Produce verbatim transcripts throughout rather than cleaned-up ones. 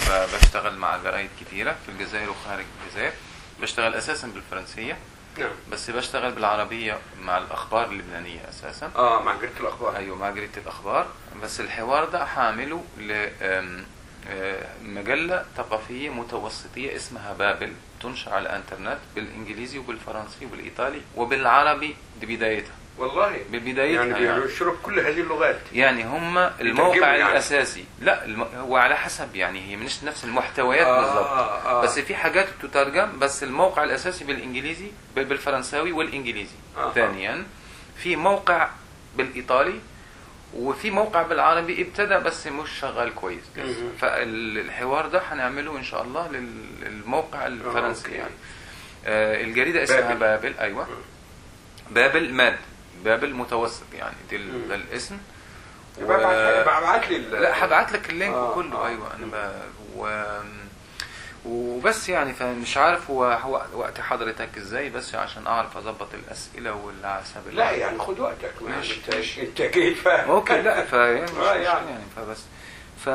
بشتغل مع جرايد كتيرة في الجزائر وخارج الجزائر. بشتغل أساسا بالفرنسية. نعم. بس بشتغل بالعربية مع الأخبار اللبنانية أساسا. اه مع جريدة الأخبار. أيوة مع جريدة الأخبار. بس الحوار ده حامله لمجلة ثقافية متوسطية اسمها بابل، تنشر على الانترنت بالإنجليزي وبالفرنسي وبالإيطالي وبالعربي. دي بدايتها والله بالبداية يعني بينشروا يعني بكل هذه اللغات. يعني هم الموقع يعني. الأساسي لا الم... هو على حسب يعني هي مش نفس المحتويات آه بالضبط آه. بس في حاجات تترجم. بس الموقع الأساسي بالإنجليزي بالفرنساوي والإنجليزي. آه. ثانيا في موقع بالإيطالي وفي موقع بالعربي ابتدى بس مش شغال كويس. فالحوار ده هنعمله إن شاء الله للموقع الفرنسي. آه. يعني آه الجريدة اسمها بابل, بابل. أيوة م. بابل ماد بابل متوسط يعني دي الاسم. ببعت لي لا هبعت لك اللينك آه كله. آه ايوه انا ب... و... وبس يعني فمش عارف هو, هو وقت حضرتك ازاي بس عشان اعرف اظبط الاسئله والعسب. لا يعني خد وقتك ماشي انت انت اكيد فاهم. اوكي لا فيعني مش آه يعني. يعني فبس ف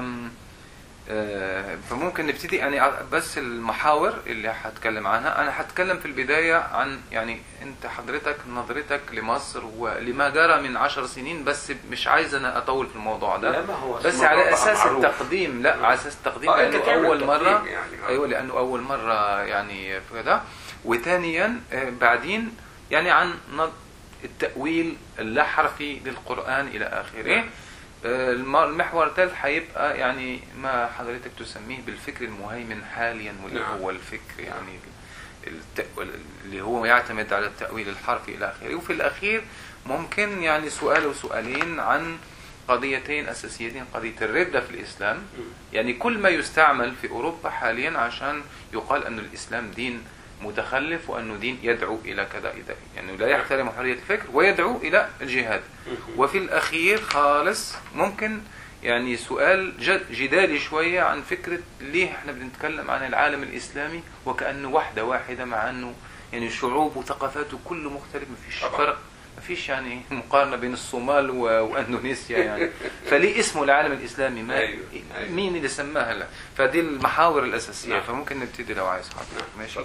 فممكن نبتدي يعني بس المحاور اللي هتكلم عنها. انا هتكلم في البداية عن يعني انت حضرتك نظرتك لمصر ولما جرى من عشر سنين. بس مش عايز انا اطول في الموضوع ده بس على اساس التقديم. لا على اساس التقديم آه لانه اول مرة يعني. آه. ايوه لانه اول مرة يعني كده. وثانيا بعدين يعني عن التأويل اللاحرفي للقرآن الى اخره. المحور الثالث هيبقى يعني ما حضرتك تسميه بالفكر المهيمن حاليا واللي نعم. هو الفكر يعني اللي هو يعتمد على التأويل الحرفي إلى آخره. وفي الأخير ممكن يعني سؤال وسؤالين عن قضيتين أساسيتين. قضية الردة في الإسلام يعني كل ما يستعمل في أوروبا حاليا عشان يقال أن الإسلام دين متخلف وأنه دين يدعو إلى كذا إذا يعني لا يحترم حرية الفكر ويدعو إلى الجهاد. وفي الأخير خالص ممكن يعني سؤال جدالي شوية عن فكرة ليه احنا بنتكلم عن العالم الإسلامي وكأنه وحدة واحدة مع أنه يعني شعوب وثقافاته كله مختلف. مفيش فرق مفيش يعني مقارنة بين الصومال وأندونيسيا يعني. فليه اسمه العالم الإسلامي ما أيوه. أيوه. مين اللي سماها لا. فدي المحاور الأساسية. نعم. فممكن نبتدي لو عايز حضرتك. نعم. ماشي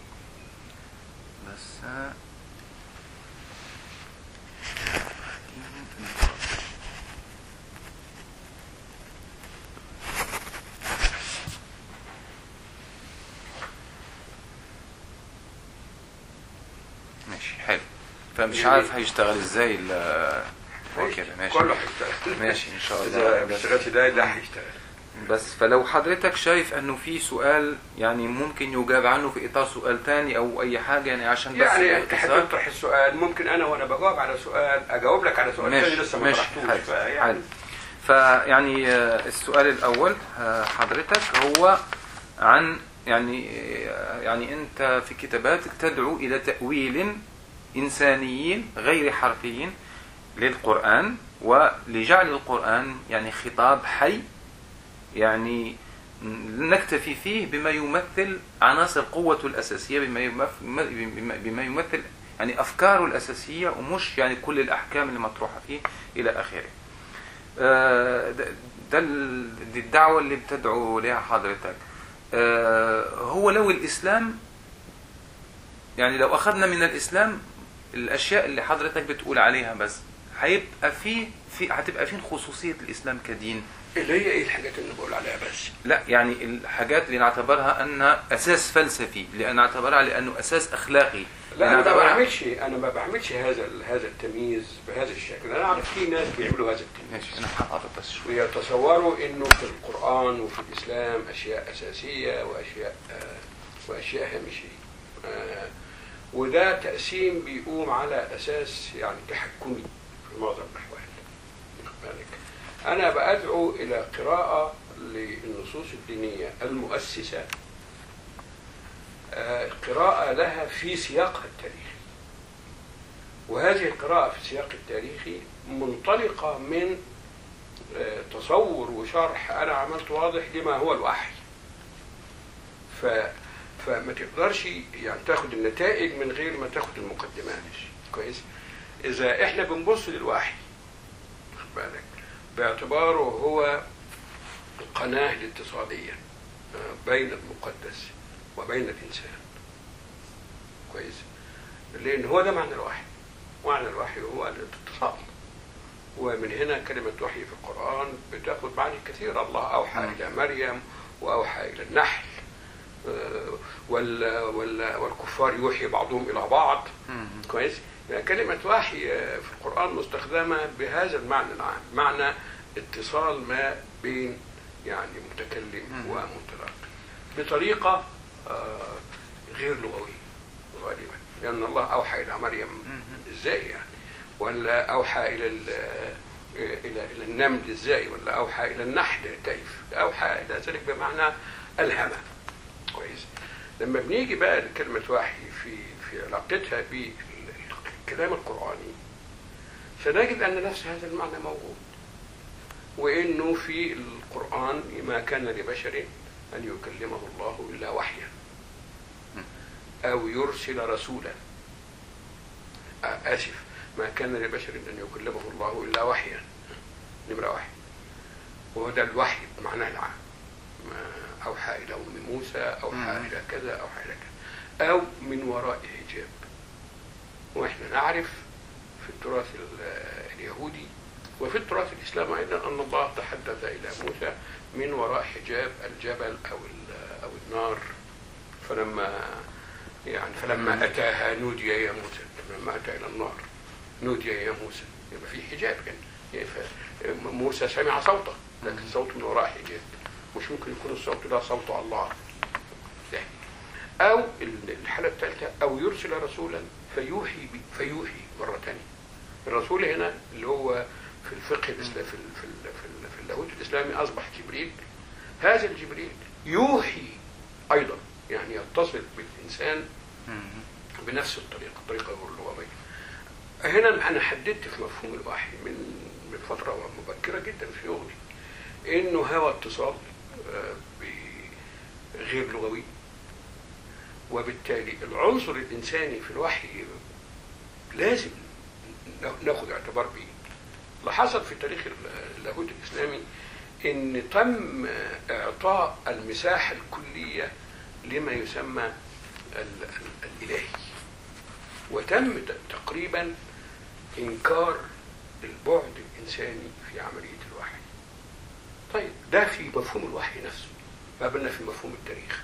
بس ماشي حلو. فمش عارف هيشتغل ازاي هو كده. ماشي كله هيشتغل. ماشي ان شاء الله. اذا ما اشتغلش ده لا هيشتغل. بس فلو حضرتك شايف انه في سؤال يعني ممكن يجاب عنه في اطار سؤال تاني او اي حاجه يعني عشان بس يعني انت هتطرح السؤال ممكن انا وانا بجاوب على سؤال اجاوب لك على سؤال تاني لسه ما طرحتوش. فيعني فيعني السؤال الاول حضرتك هو عن يعني يعني انت في كتاباتك تدعو الى تأويل انساني غير حرفي للقرآن ولجعل القرآن يعني خطاب حي يعني نكتفي فيه بما يمثل عناصر قوته الأساسية بما يمثل, بما يمثل يعني أفكاره الأساسية ومش يعني كل الأحكام اللي مطروحة فيه إلى آخره. ده الدعوة اللي بتدعو لها حضرتك. هو لو الإسلام يعني لو أخذنا من الإسلام الأشياء اللي حضرتك بتقول عليها بس هيبقى فيه في هتبقى فين خصوصية الإسلام كدين؟ اللي هي ايه الحاجات اللي بقول عليها بس؟ لا يعني الحاجات اللي نعتبرها انها اساس فلسفي، لان نعتبرها لانه اساس اخلاقي. لا انا ما بعملش انا ما بعملش هذا هذا التمييز بهذا الشكل. انا اعرف في ناس بيعملوا هذا التمييز. ماشي انا هعرف بس شويه. ويتصوروا انه في القرآن وفي الاسلام اشياء اساسيه واشياء آه واشياء هامشيه. آه وده تقسيم بيقوم على اساس يعني تحكمي في معظم الاحوال. أنا بأدعو إلى قراءة للنصوص الدينية المؤسسة، قراءة لها في سياقها التاريخي. وهذه القراءة في السياق التاريخي منطلقة من تصور وشرح أنا عملت واضح لما هو الوحي. ف فما تقدرش يعني تاخد النتائج من غير ما تاخد المقدمات. كويس؟ إذا إحنا بنبص للوحي خد بالك باعتباره هو القناة الاتصالية بين المقدس وبين الإنسان. كويس؟ لأن هو ده معنى الوحي. معنى الوحي هو الاتصال، ومن هنا كلمة وحي في القرآن بتاخذ معاني كثيرة. الله أوحى إلى مريم وأوحى إلى النحل، والكفار يوحي بعضهم إلى بعض. كويس؟ يعني كلمة وحي في القرآن مستخدمة بهذا المعنى العام، معنى اتصال ما بين يعني متكلم ومتلقي بطريقة غير لغوية غالبا، لأن الله أوحى إلى مريم إزاي يعني، ولا أوحى إلى إلى إلى النمل إزاي، ولا أوحى إلى النحل كيف، أوحى إلى ذلك بمعنى ألهمه. كويس؟ لما بنيجي بقى لكلمة وحي في في علاقتها بالكلام القرآني سنجد أن نفس هذا المعنى موجود، وإنه في القرآن ما كان لبشر أن يكلمه الله إلا وحيا أو يرسل رسولا. آسف، ما كان لبشر أن يكلمه الله إلا وحيا، نمرة واحد، وهو ده الوحي بمعناه العام. أوحى إلى أم موسى، أوحى إلى كذا، أوحى إلى كذا، أو من وراء حجاب. وإحنا نعرف في التراث اليهودي وفي التراث الإسلامي أيضا أن الله تحدث إلى موسى من وراء حجاب الجبل أو أو النار، فلما يعني فلما أتاها نودي يا موسى، لما أتى إلى النار نودي يا موسى، يبقى في حجاب يعني. موسى سمع صوته لكن صوت من وراء حجاب، مش ممكن يكون الصوت ده صوت الله. أو الحالة الثالثة أو يرسل رسولا فيوحي فيوحي مرة ثانية. الرسول هنا اللي هو في الفقه الإسلامي في في في اللاهوت الإسلامي أصبح جبريل. هذا الجبريل يوحي أيضا، يعني يتصل بالإنسان بنفس الطريقة، الطريقة غير اللغوية. هنا أنا حددت في مفهوم الوحي من من فترة مبكرة جدا في شغلي إنه هو اتصال غير لغوي، وبالتالي العنصر الإنساني في الوحي لازم ناخد اعتبار به. لاحظت في تاريخ اللاهوت الإسلامي إن تم إعطاء المساحة الكلية لما يسمى الإلهي، وتم تقريبا إنكار البعد الإنساني في عملية الوحي. طيب ده في مفهوم الوحي نفسه، ما بالنا في مفهوم التاريخ.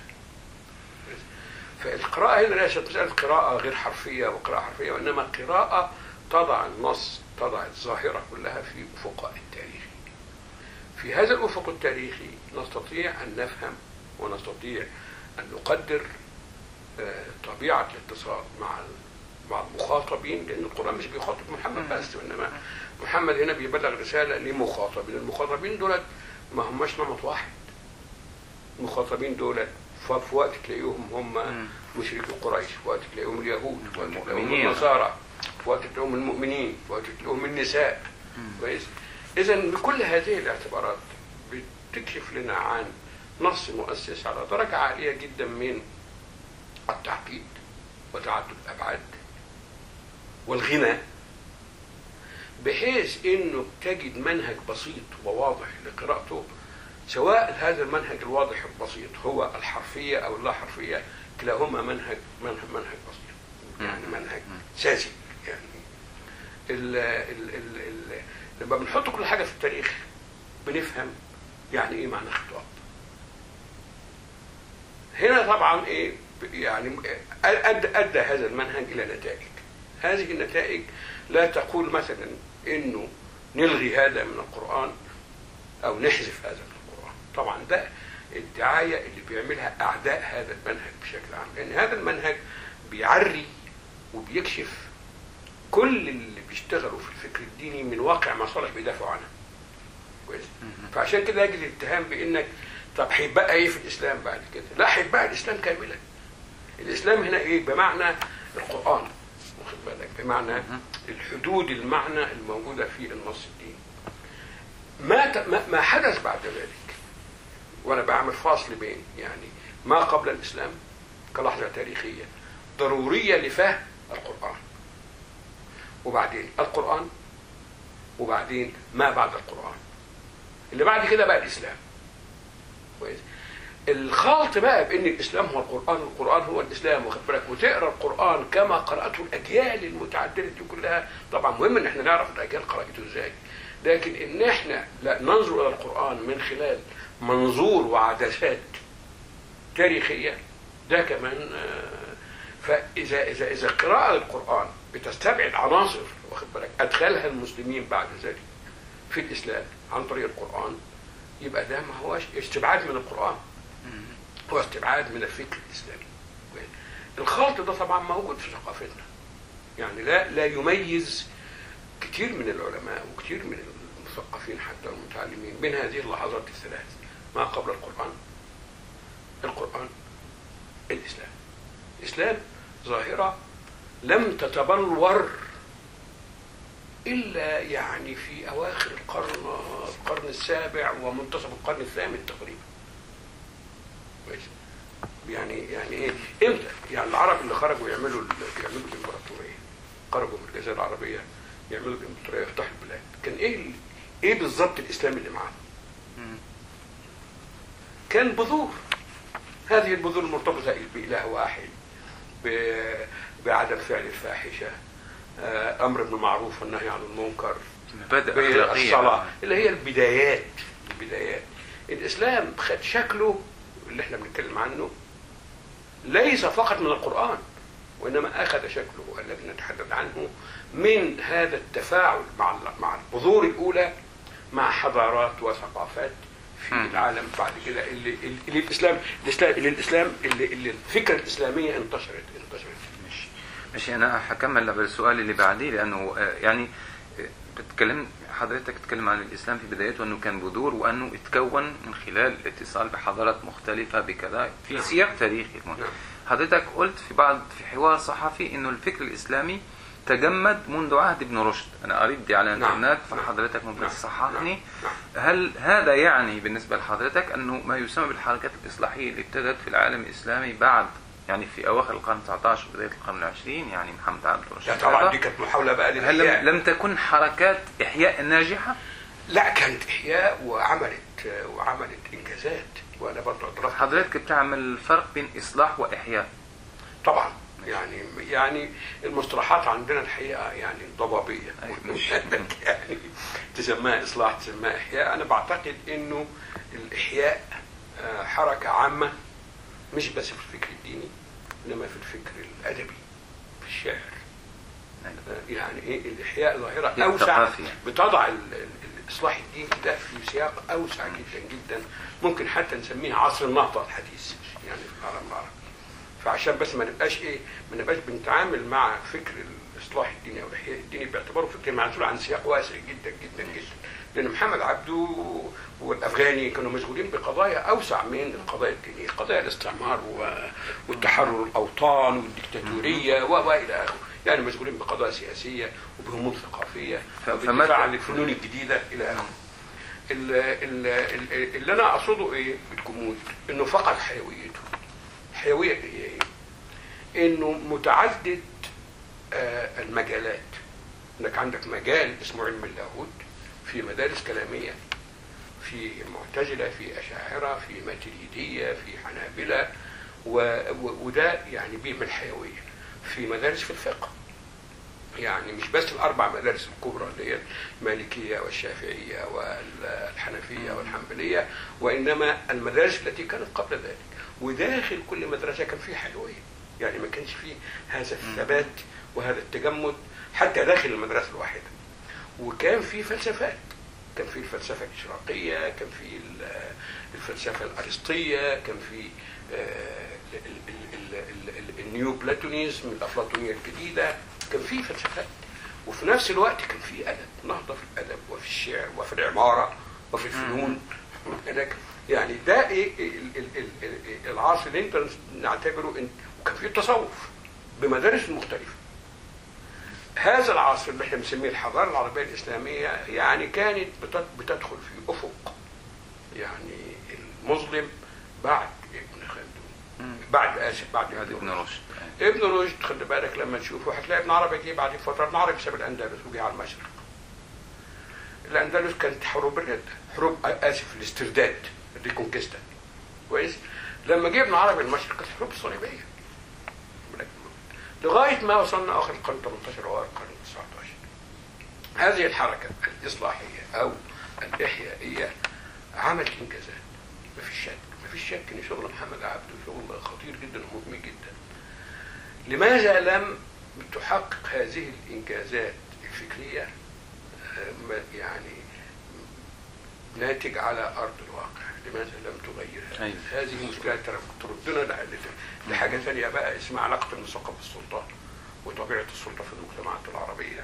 فالقراءة هنا ليست مسألة قراءة غير حرفية وقراءة حرفية، وإنما قراءة تضع النص، تضع الظاهرة كلها في أفق التاريخي. في هذا الأفق التاريخي نستطيع أن نفهم ونستطيع أن نقدر طبيعة الاتصال مع مع المخاطبين، لأن القرآن مش بيخاطب محمد بس، وإنما محمد هنا بيبلغ رسالة لمخاطبين. المخاطبين دولت ما هماش نمط واحد. المخاطبين دولت في وقت تلاقيهم هم مشركي قريش، في وقت تلاقيهم اليهود، في وقت تلاقيهم النصارى، في وقت تلاقيهم المؤمنين، في وقت تلاقيهم النساء. كويس؟ إذا بكل هذه الاعتبارات بتكشف لنا عن نص مؤسس على درجة عالية جدا من التعقيد وتعدد الأبعاد والغنى، بحيث إنه تجد منهج بسيط وواضح لقراءته، سواء هذا المنهج الواضح البسيط هو الحرفية أو اللا حرفية، كلاهما منهج منهج منهج بسيط، يعني منهج ساذج. يعني ال ال ال ال لما بنحط كل حاجة في التاريخ بنفهم يعني إيه معنى خطاب. هنا طبعا إيه يعني أدى, أدى هذا المنهج إلى نتائج. هذه النتائج لا تقول مثلا إنه نلغي هذا من القرآن أو نحذف هذا من القرآن. طبعا ده الدعاية اللي بيعملها أعداء هذا المنهج بشكل عام، لأن هذا المنهج بيعري وبيكشف كل اللي بيشتغلوا في الفكر الديني من واقع مصالح بيدافعوا عنها. كويس؟ فعشان كده يجي الاتهام بإنك طب هيبقى ايه في الإسلام بعد كده؟ لا، هيبقى الإسلام كاملا. الإسلام هنا ايه؟ بمعنى القرآن، واخد بالك، بمعنى الحدود المعنى الموجودة في النص الديني. ما ما حدث بعد ذلك، وانا بعمل فاصل بين يعني ما قبل الإسلام كلحظة تاريخية ضرورية لفهم القرآن، وبعدين القرآن، وبعدين ما بعد القرآن اللي بعد كده بقى الإسلام. كويس. الخلط بقى بان الاسلام هو القران والقران هو الاسلام، واخد بالك، وتقرا القران كما قراته الاجيال المتعدده دي كلها. طبعا مهم ان احنا نعرف الاجيال قراته ازاي، لكن ان احنا لا ننظر الى القران من خلال منظور وعدسات تاريخيه ده كمان. فاذا اذا اذا قراءه القران بتستبعد عناصر، واخد بالك، ادخلها المسلمين بعد ذلك في الاسلام عن طريق القران، يبقى ده ما هوش استبعاد من القران، هو استبعاد من الفكر الاسلامي. الخلط ده طبعا موجود في ثقافتنا، يعني لا لا يميز كتير من العلماء وكتير من المثقفين حتى المتعلمين بين هذه اللحظات الثلاث: ما قبل القران، القران، الاسلام. الاسلام ظاهره لم تتبلور الا يعني في اواخر القرن القرن السابع ومنتصف القرن الثامن تقريبا. يعني يعني ايه امتى؟ يعني العرب اللي خرجوا يعملوا يعملوا الامبراطوريه، خرجوا من الجزيره العربيه يعملوا الامبراطوريه يفتحوا البلاد، كان ايه ايه بالظبط الاسلام اللي معاهم؟ كان بذور، هذه البذور المرتبطه باله واحد، بعدم فعل الفاحشه، امر بالمعروف والنهي عن المنكر، مبادئ اخلاقيه، الصلاه، اللي هي البدايات. البدايات الاسلام خد شكله اللي احنا بنتكلم عنه ليس فقط من القرآن، وإنما أخذ شكله الذي نتحدث عنه من هذا التفاعل مع مع البذور الأولى مع حضارات وثقافات في م. العالم بعد كده، اللي, اللي الإسلام الإسلام اللي الإسلام اللي, اللي الفكرة الإسلامية انتشرت انتشرت. مش مش أنا هكمل بالسؤال اللي بعديه، لأنه يعني بتكلم حضرتك تتكلم عن الإسلام في بدايته أنه كان بذور، وأنه اتكون من خلال الاتصال بحضارات مختلفة بكذا في نعم. سياق تاريخي. نعم. حضرتك قلت في بعض في حوار صحفي أنه الفكر الإسلامي تجمد منذ عهد ابن رشد. أنا قريت دي على الانترنت، نعم. فحضرتك ممكن نعم. تصححني. نعم. هل هذا يعني بالنسبة لحضرتك أنه ما يسمى بالحركات الإصلاحية اللي ابتدت في العالم الإسلامي بعد يعني في أواخر القرن التاسع عشر وبداية القرن العشرين، يعني محمد عبد الرشيد، طبعا دي كانت محاولة بقى للإحياء. هل لم تكن حركات إحياء ناجحة؟ لا، كانت إحياء وعملت وعملت إنجازات، وأنا برضه أدركت. حضرتك بتعمل فرق بين إصلاح وإحياء؟ طبعا، يعني يعني المصطلحات عندنا الحقيقة يعني ضبابية، يعني تسميها إصلاح تسميها إحياء. أنا بعتقد إنه الإحياء حركة عامة مش بس في الفكر الديني، انما في الفكر الادبي، في الشعر. يعني ايه الاحياء ظاهره اوسع بتضع الاصلاح الديني ده في سياق اوسع جدا جدا، ممكن حتى نسميه عصر النهضه الحديث يعني في العالم العربي. فعشان بس ما نبقاش ايه ما نبقاش بنتعامل مع فكر الاصلاح الديني او الاحياء الديني باعتباره فكر معزول عن سياق واسع جدا جدا جدا، لان محمد عبده والافغاني كانوا مشغولين بقضايا اوسع من القضايا الدينيه، قضايا الاستعمار والتحرر الاوطان والديكتاتوريه والى اخره، يعني مشغولين بقضايا سياسيه وبهموم ثقافيه وبالدفاع عن الفنون الجديده الى اخره. اللي انا اقصده ايه بالجمود انه فقد حيويته. الحيويه هي ايه؟ انه متعدد آه المجالات. انك عندك مجال اسمه علم اللاهوت في مدارس كلاميه، في معتزله، في اشاعره، في ماتريديه، في حنابله، وده يعني بيعمل حيويه. في مدارس في الفقه، يعني مش بس الاربع مدارس الكبرى اللي هي المالكيه والشافعيه والحنفيه والحنبليه، وانما المدارس التي كانت قبل ذلك. وداخل كل مدرسه كان فيه حيويه، يعني ما كانش فيه هذا الثبات وهذا التجمد حتى داخل المدرسه الواحده. وكان فيه فلسفات، كان فيه الفلسفه الاشراقيه، كان فيه الفلسفه الارسطيه، كان فيه النيو بلاتونيزم الافلاطونيه الجديده، كان فيه فلسفات. وفي نفس الوقت كان فيه ادب، نهضه في الادب وفي الشعر وفي العماره وفي الفنون. يعني ده ايه العصر اللي انت نعتبره انت. وكان فيه التصوف بمدارس مختلفه. هذا العصر اللي احنا بنسميه الحضاره العربيه الاسلاميه يعني كانت بتدخل في افق يعني المظلم بعد ابن خلدون، بعد اسف بعد ابن رشد. ابن رشد خلي بالك لما تشوفه هتلاقي ابن عربي جه بعد فتره. ابن عربي ساب الاندلس وجه على المشرق. الاندلس كانت حروب الرده، حروب اسف الاسترداد، الريكونكيستا. كويس. لما جه ابن عربي المشرق كانت الحروب الصليبيه لغايه ما وصلنا اخر القرن الثامن عشر واخر القرن التاسع عشر. هذه الحركه الاصلاحيه او الاحيائيه عملت انجازات، ما فيش شك، ما فيش شك ان شغل محمد عبده شغل خطير جدا ومهم جدا. لماذا لم تحقق هذه الانجازات الفكريه يعني ناتج على ارض الواقع؟ لماذا لم تغيرها؟ أيوة. هذه مشكله تردنا لحاجه ثانيه بقى اسمها علاقه المثقف بالسلطه وطبيعه السلطه في المجتمعات العربيه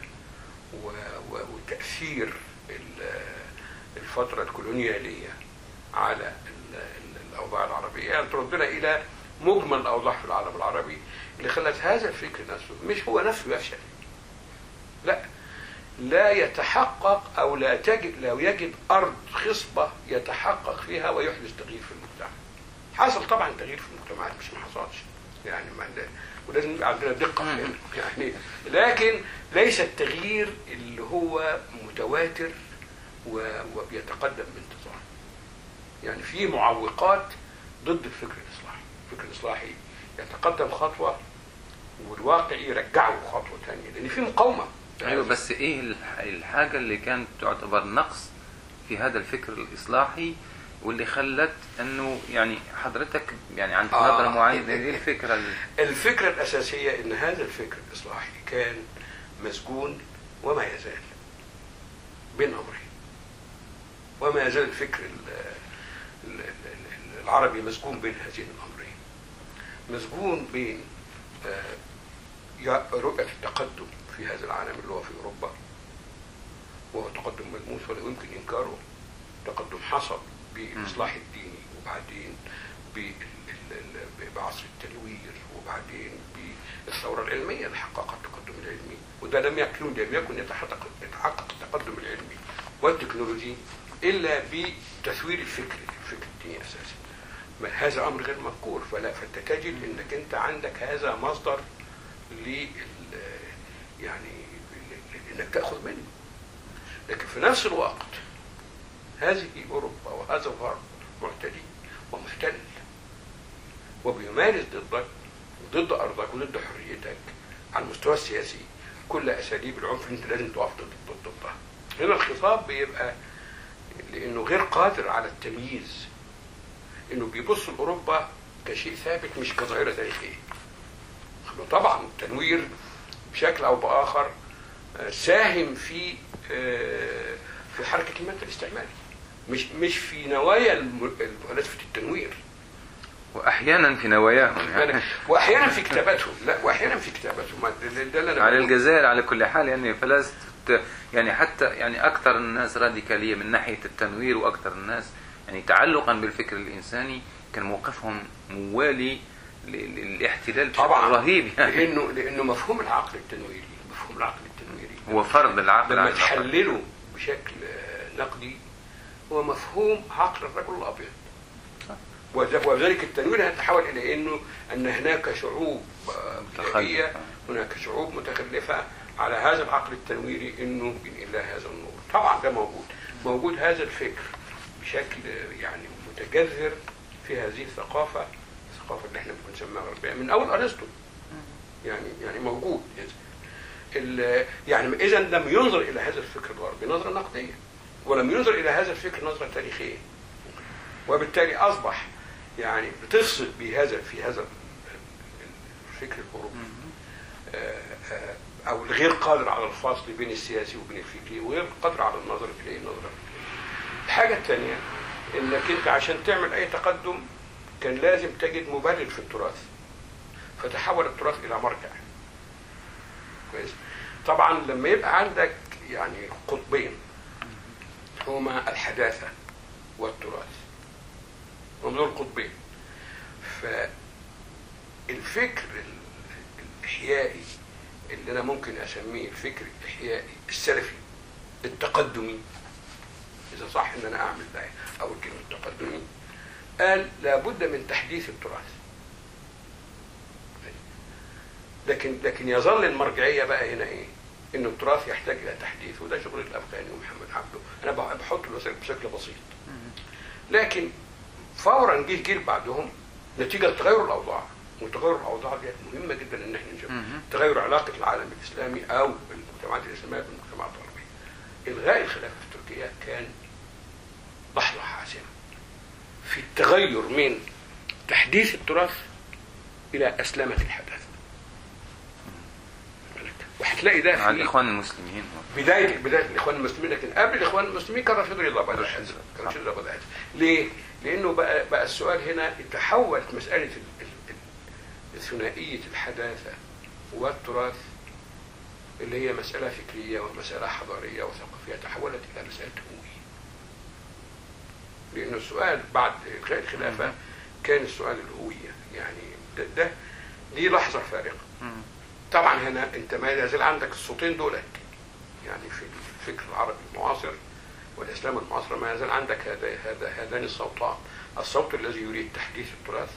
وتاثير الفتره الكولونياليه على الاوضاع العربيه. يعني تردنا الى مجمل الاوضاع في العالم العربي اللي خلت هذا الفكر نفسه مش هو نفسه يفشل، لا لا يتحقق او لا تجد لا يجد ارض خصبه يتحقق فيها ويحدث تغيير في المجتمع. حصل طبعا تغيير في المجتمعات مش ما حصلش يعني، ما ولازم يبقى عندنا دقه يعني، لكن ليس التغيير اللي هو متواتر وبيتقدم بانتظام. يعني في معوقات ضد الفكر الاصلاحي، الفكر الاصلاحي يتقدم خطوه والواقع يرجعه خطوه ثانيه لان في مقاومه. ايوه بس ايه الحاجه اللي كانت تعتبر نقص في هذا الفكر الاصلاحي واللي خلت انه يعني حضرتك يعني عندك آه نظره معينه؟ ايه الفكره؟ الفكره الاساسيه ان هذا الفكر الاصلاحي كان مسجون وما يزال بين امرين، وما يزال الفكر العربي مسجون بين هذين الامرين، مسجون بين رؤيه التقدم في هذا العالم اللي هو في اوروبا، وهو تقدم ملموس ولا يمكن انكاره. تقدم حصل بالاصلاح الديني وبعدين بعصر التنوير وبعدين بالثوره العلميه اللي حققت التقدم العلمي، وده لم يكن لم يكن يتحقق يتحقق التقدم العلمي والتكنولوجي الا بتثوير الفكر الفكر الديني اساسا. هذا امر غير مذكور، فلا فانت تجد انك انت عندك هذا مصدر ل يعني انك تاخذ منه. لكن في نفس الوقت هذه اوروبا وهذا الغرب معتدي ومحتل وبيمارس ضدك ضد ارضك وضد حريتك على المستوى السياسي كل اساليب العنف اللي انت لازم تقف ضد ضدها. هنا الخطاب بيبقى لانه غير قادر على التمييز، انه بيبص لاوروبا كشيء ثابت مش كظاهره تاريخيه. طبعا التنوير بشكل او باخر ساهم في في حركه المادة الاستعماري، مش مش في نوايا فلسفه التنوير، واحيانا في نواياهم يعني. واحيانا في كتاباتهم، لا واحيانا في كتاباتهم ده اللي على الجزائر على كل حال يعني فلسفه يعني حتى يعني اكثر الناس راديكاليه من ناحيه التنوير واكثر الناس يعني تعلقا بالفكر الانساني كان موقفهم موالي للاحتلال بشكل رهيب يعني. لانه لانه مفهوم العقل التنويري مفهوم العقل التنويري هو فرض العقل لما تحلله بشكل نقدي هو مفهوم عقل الرجل الابيض. وذلك التنوير يتحول الى انه ان هناك شعوب بدائيه، هناك شعوب متخلفه على هذا العقل التنويري انه ينقل لها هذا النور. طبعا ده موجود موجود هذا الفكر بشكل يعني متجذر في هذه الثقافه، الثقافه اللي احنا بنسميها غربيه من اول ارسطو يعني يعني موجود. يعني اذا لم ينظر الى هذا الفكر الغربي نظره نقديه، ولم ينظر الى هذا الفكر نظره تاريخيه، وبالتالي اصبح يعني بتفصل بهذا في هذا الفكر الاوروبي او الغير قادر على الفصل بين السياسي وبين الفكري، وغير قادر على النظر اليه النظره. الحاجه الثانيه انك انت عشان تعمل اي تقدم كان لازم تجد مبرر في التراث، فتحول التراث الى مرجع. كويس. طبعا لما يبقى عندك يعني قطبين هما الحداثه والتراث، هم دول قطبين، فالفكر الاحيائي اللي انا ممكن اسميه الفكر الاحيائي السلفي التقدمي، اذا صح ان انا اعمل ده او الكلمه التقدمي، قال لابد من تحديث التراث. لكن لكن يظل المرجعيه بقى هنا ايه؟ ان التراث يحتاج الى تحديث، وده شغل الافغاني ومحمد عبده، انا بحط له بشكل بسيط. لكن فورا جه جيل بعدهم نتيجه تغير الاوضاع، وتغير الاوضاع دي مهمه جدا ان احنا نشوف تغير علاقه العالم الاسلامي او المجتمعات الاسلاميه بالمجتمعات الغربيه. الغاء الخلافه في تركيا كان لحظه حاسمه في التغير من تحديث التراث الى اسلمه الحداثه. وهتلاقي ده على الاخوان المسلمين بدايه بدايه الاخوان المسلمين، لكن قبل الاخوان المسلمين كان رشيد رضا بدأ كان رشيد رضا بدأ. ليه؟ لانه بقى بقى السؤال هنا تحولت مساله ثنائيه الحداثه والتراث اللي هي مساله فكريه ومساله حضاريه وثقافيه، تحولت الى مساله هويه. لانه السؤال بعد الغاء الخلافه كان السؤال الهويه، يعني ده, ده دي لحظه فارقه. طبعا هنا انت ما يزال عندك الصوتين دولت، يعني في الفكر العربي المعاصر والاسلام المعاصر ما يزال عندك هذا هذا هذان الصوتان، الصوت الذي يريد تحديث التراث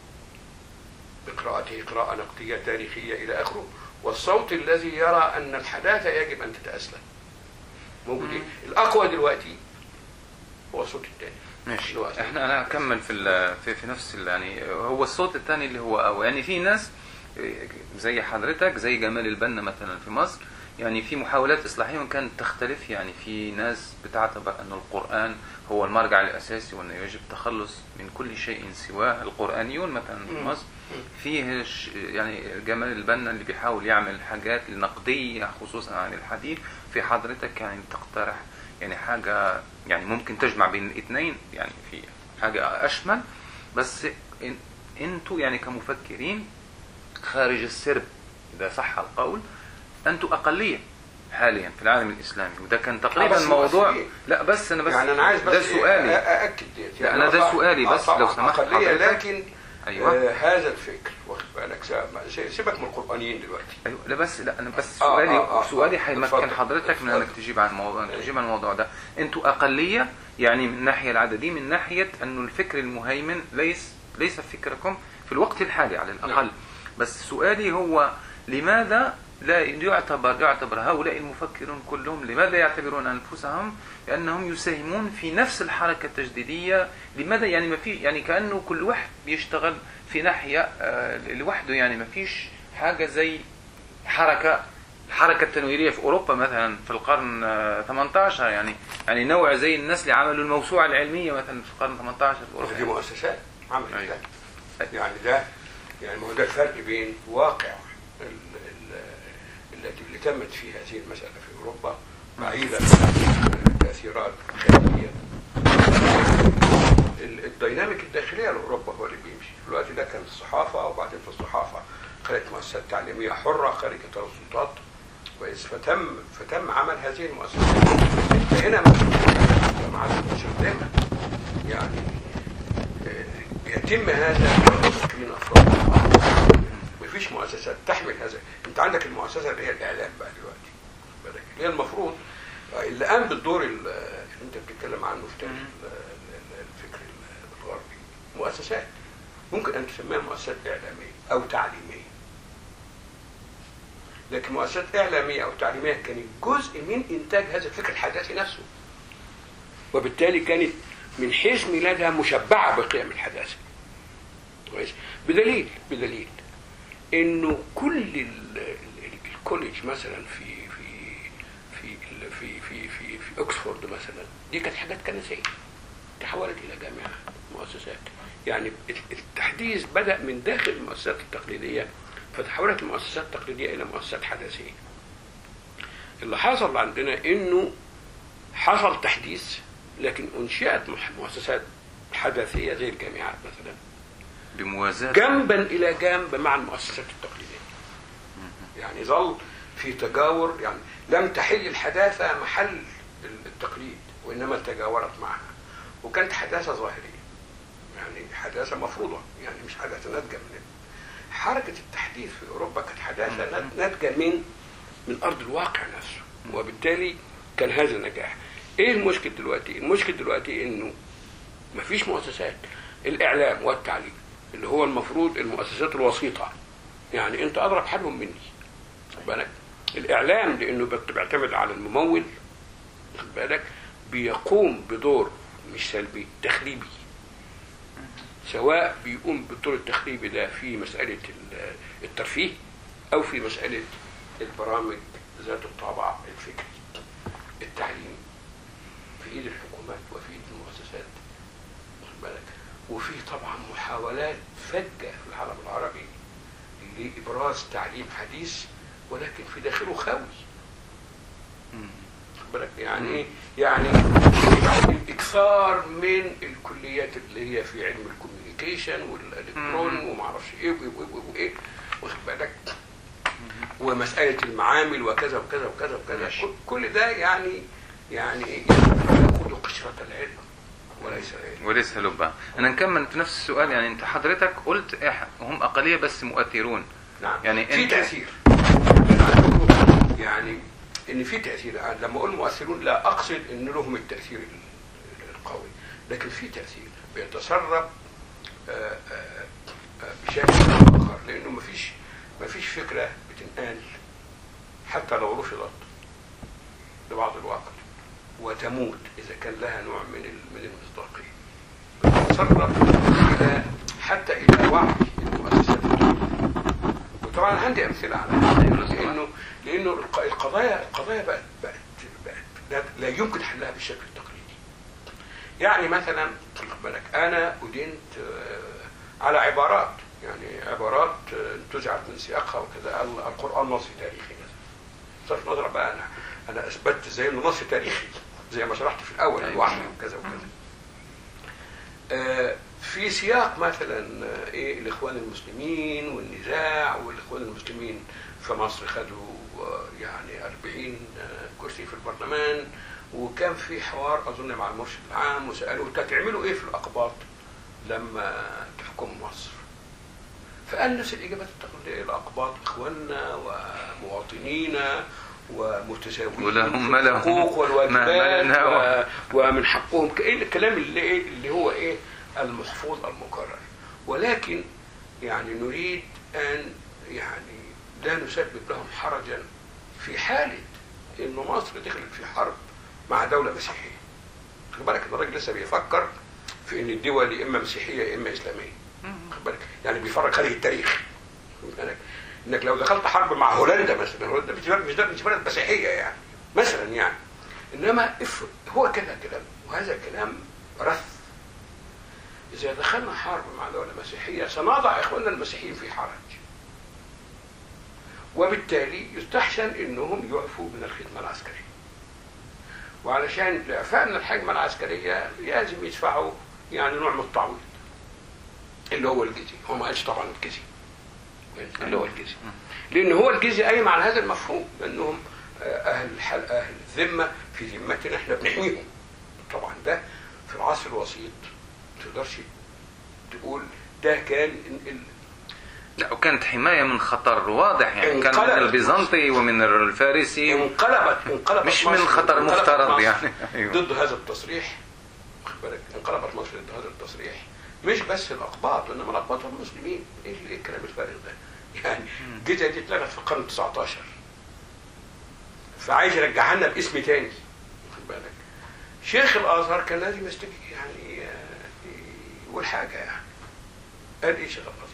بقراءته قراءة نقدية تاريخية إلى آخره، والصوت الذي يرى أن الحداثة يجب أن تتأسلم. موجودين. الأقوى دلوقتي هو الصوت الثاني. ماشي. احنا انا اكمل في في, في نفس يعني هو الصوت الثاني اللي هو أو يعني في ناس زي حضرتك زي جمال البنا مثلا في مصر، يعني في محاولات إصلاحية كانت تختلف، يعني في ناس بتعتبر أن القرآن هو المرجع الأساسي وأنه يجب التخلص من كل شيء سواه. القرآنيون مثلا في مصر فيه يعني جمال البنا اللي بيحاول يعمل حاجات نقدية خصوصا عن الحديث. في حضرتك يعني تقترح يعني حاجة يعني ممكن تجمع بين الاثنين، يعني في حاجة أشمل، بس إن انتوا يعني كمفكرين خارج السرب إذا صح القول أنتوا أقلية حاليا في العالم الإسلامي، وده كان تقريبا موضوع. لا بس أنا بس يعني أنا عايز بس ده سؤالي أأكد ديت، يعني أنا ده سؤالي بس لو سمحت أقلية، لكن أيوة. آه هذا الفكر واخد بالك سيبك من القرآنيين دلوقتي. أيوة. لا بس لا أنا بس سؤالي آه آه سؤالي هيمكن حضرتك من أنك تجيب عن الموضوع تجيب عن الموضوع ده. أنتوا أقلية يعني من الناحية العددية، من ناحية أنه الفكر المهيمن ليس ليس فكركم في الوقت الحالي على الأقل. نعم. بس سؤالي هو لماذا لا يعتبر يعتبر هؤلاء المفكرون كلهم لماذا يعتبرون أنفسهم بأنهم يساهمون في نفس الحركة التجديدية؟ لماذا يعني ما في يعني كأنه كل واحد بيشتغل في ناحية آه لوحده، يعني ما فيش حاجة زي حركة الحركة التنويرية في أوروبا مثلا في القرن آه ثمانية عشر، يعني يعني نوع زي الناس اللي عملوا الموسوعة العلمية مثلا في القرن ثمانية عشر في أوروبا. دي مؤسسات عملت أيوة. يعني ده يعني هو ده الفرق بين واقع التي اللي تمت في هذه المسألة في أوروبا بعيدا عن التأثيرات الخارجية. الديناميك الداخلية لأوروبا هو اللي بيمشي في الوقت ده. كان الصحافة وبعدين في الصحافة خلقت مؤسسات تعليمية حرة خارج إطار السلطات كويس، فتم فتم عمل هذه المؤسسات. هنا مع الجماعات يعني يتم هذا من أفراد. مفيش مؤسسات تحمل هذا. انت عندك المؤسسه اللي هي الاعلام بقى دلوقتي بالك، اللي هي المفروض اللي قام بالدور اللي انت بتتكلم عنه في تاريخ الفكر الغربي. مؤسسات ممكن ان تسميها مؤسسات اعلاميه او تعليميه، لكن مؤسسات اعلاميه او تعليميه كانت جزء من انتاج هذا الفكر الحداثي نفسه، وبالتالي كانت من حيث ميلادها مشبعه بقيم الحداثه كويس. بدليل بدليل انه كل الكوليج مثلا في في في في في في, في اوكسفورد مثلا دي كانت حاجات كنسيه تحولت الى جامعه مؤسسات. يعني التحديث بدا من داخل المؤسسات التقليديه فتحولت المؤسسات التقليديه الى مؤسسات حداثيه. اللي حصل عندنا انه حصل تحديث لكن انشئت مؤسسات حداثيه زي الجامعات مثلا بموازاة جنبا الى جنب مع المؤسسات التقليديه. يعني ظل في تجاور، يعني لم تحل الحداثه محل التقليد وانما تجاورت معها، وكانت حداثه ظاهريه يعني حداثه مفروضه، يعني مش حداثه ناتجه من حركه التحديث في اوروبا. كانت حداثه ناتجه من من ارض الواقع نفسه، وبالتالي كان هذا النجاح. ايه المشكل دلوقتي؟ المشكل دلوقتي انه مفيش مؤسسات. الاعلام والتعليم اللي هو المفروض المؤسسات الوسيطة، يعني انت اضرب حالهم مني بالك. الاعلام لانه بيعتمد على الممول بالك بيقوم بدور مش سلبي تخريبي سواء بيقوم بالدور التخريبي ده في مسألة الترفيه أو في مسألة البرامج ذات الطابع الفكري. التعليم في إيد الحكومات وفي إيد المؤسسات، واخد بالك؟ وفي طبعا محاولات فجة في العالم العربي لإبراز تعليم حديث ولكن في داخله خاوي. واخد بالك؟ يعني إيه؟ يعني الإكثار من الكليات اللي هي في علم الكوميونيكيشن والإلكترون وما أعرفش إيه وإيه وإيه، واخد بالك؟ ومسألة المعامل وكذا وكذا وكذا وكذا، كل ده يعني يعني يأكل قشرة العلم وليس العلم وليس لبها. أنا نكمل في نفس السؤال. يعني أنت حضرتك قلت إيه هم أقلية بس مؤثرون. نعم. يعني في أنت تأثير، يعني إن في تأثير. لما أقول مؤثرون لا أقصد إن لهم التأثير القوي، لكن في تأثير بيتسرب بشكل آخر، لأنه ما فيش ما فيش فكرة بتنقال حتى لو رفضت لبعض الوقت وتموت إذا كان لها نوع من من المصداقية، بتتسرب إلى حتى إلى وعي المؤسسات. وطبعا عندي أمثلة على هذا، لأنه لأنه القضايا القضايا بقت بقت بقت لا يمكن حلها بالشكل التقليدي. يعني مثلا خد بالك، أنا أدنت على عبارات، يعني عبارات انتزعت من سياقها وكذا. القرآن نص تاريخي مثلا، صرف نظر بقى أنا أنا أثبتت زي إنه نص تاريخي زي ما شرحت في الأول الوحي وكذا وكذا. آه في سياق مثلا إيه الإخوان المسلمين والنزاع، والإخوان المسلمين في مصر خدوا آه يعني أربعين آه كرسي في البرلمان، وكان في حوار أظن مع المرشد العام وسألوه هتعملوا إيه في الأقباط لما تحكموا مصر؟ فقال نفس الإجابات التقليدية: الأقباط إخواننا ومواطنينا ومتساويين ولهم في الحقوق والواجبات ومن حقهم، الكلام اللي, اللي هو إيه المحفوظ المكرر. ولكن يعني نريد أن يعني لا نسبب لهم حرجا في حالة إنه مصر دخلت في حرب مع دولة مسيحية. خد بالك إن الراجل لسه بيفكر في إن الدول يا إما مسيحية يا إما إسلامية. خد بالك يعني بيفرق خارج التاريخ. خد بالك إنك لو دخلت حرب مع هولندا مثلا، هولندا مش مش مش بلد مسيحية يعني مثلا يعني، إنما هو كده كلام، وهذا كلام رث. إذا دخلنا حرب مع دولة مسيحية سنضع إخواننا المسيحيين في حرج، وبالتالي يستحسن إنهم يعفوا من الخدمة العسكرية. وعلشان الإعفاء من الخدمة العسكرية لازم يدفعوا يعني نوع من التعويض اللي هو الجزية. هو ما قالش طبعا الجزية، اللي هو الجزية، لأن هو الجزية قايم على هذا المفهوم أنهم أهل الحل أهل الذمة في ذمتنا إحنا بنحميهم. طبعا ده في العصر الوسيط تقدرش تقول ده كان ال... لا، وكانت حماية من خطر واضح يعني، كان من البيزنطي ومن الفارسي، انقلبت انقلبت مش من خطر مفترض يعني. أيوه. ضد هذا التصريح، خد بالك، انقلبت مصر ضد هذا التصريح، مش بس الأقباط وإنما الأقباط والمسلمين. إيه الكلام الفارغ ده؟ يعني الجزية دي اتلغت في القرن التاسع عشر، فعايز يرجعها لنا باسم تاني. خد بالك شيخ الازهر كان لازم يستجيب يعني يقول حاجه يعني. قال ايه شيخ الازهر؟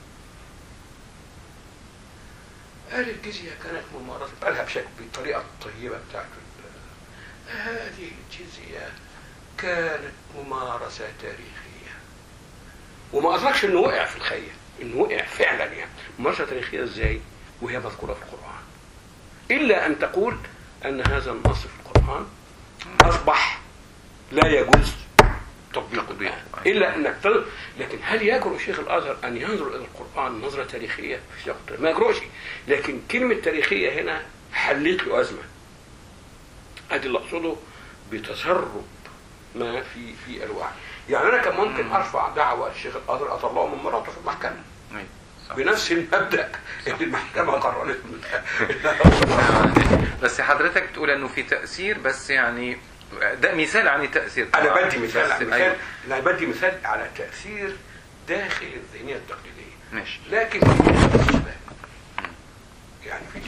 قال الجزيه كانت ممارسه، قالها بشكل بالطريقه الطيبه بتاعته. هذه الجزيه كانت ممارسه تاريخيه، وما ادركش انه وقع في الخير، انه وقع فعلا يعني. ممارسه تاريخيه ازاي وهي مذكوره في القران؟ الا ان تقول ان هذا النص في القران اصبح لا يجوز تطبيقه، الا انك تل... لكن هل يجرؤ شيخ الازهر ان ينظر الى القران نظره تاريخيه في سياق؟ ما يجرؤش. لكن كلمه تاريخيه هنا حلت له ازمه. ادي اللي اقصده بتسرب ما في في الوعي. يعني انا كان ممكن ارفع دعوه الشيخ الازهر اطلعه من مراته في المحكمه بنفس المبدا اللي المحكمه قررت منها. بس حضرتك بتقول انه في تاثير، بس يعني ده مثال عن تاثير. انا بدي مثال على مثال انا بدي مثال على تاثير داخل الذهنيه التقليديه. ماشي. لكن في يعني في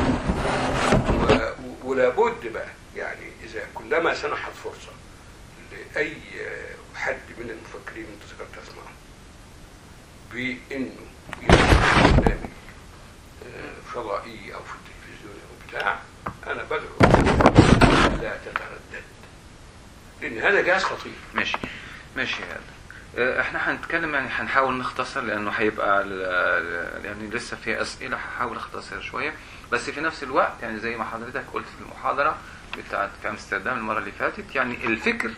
و... ولا بد بقى يعني اذا كلما سنحت فرصه لاي حد من المفكرين انت ذكرت اسمائهم بانه يعمل برنامج فضائي او في التلفزيون او بتاع، انا بدعو لا تتردد، لان هذا جهاز خطير. ماشي ماشي هذا. احنا هنتكلم يعني هنحاول نختصر لانه هيبقى يعني لسه في اسئله، هحاول اختصر شويه، بس في نفس الوقت يعني زي ما حضرتك قلت في المحاضره بتاعت في امستردام المره اللي فاتت، يعني الفكر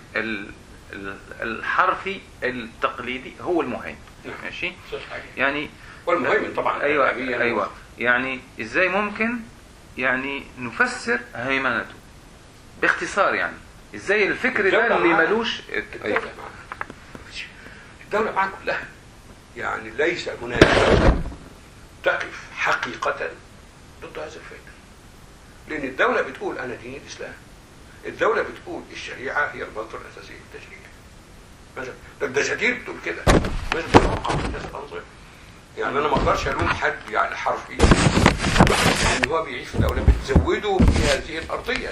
الحرفي التقليدي هو المهم. ماشي يعني والمهم طبعا. ايوه ايوه يعني ازاي ممكن يعني نفسر هيمنته باختصار، يعني ازاي الفكر ده اللي ملوش الدولة, الدولة معاه كلها، يعني ليس هناك تقف حقيقة ضد هذا الفكر، لأن الدولة بتقول أنا دين الإسلام، الدولة بتقول الشريعة هي المصدر الأساسي للتشريع، مثلا الدساتير بتقول كده، ماذا تتوقع من هذا الأنظمة؟ يعني أنا ما أقدرش ألوم حد يعني حرفي إن هو بيعيش في دولة بتزوده بهذه الأرضية،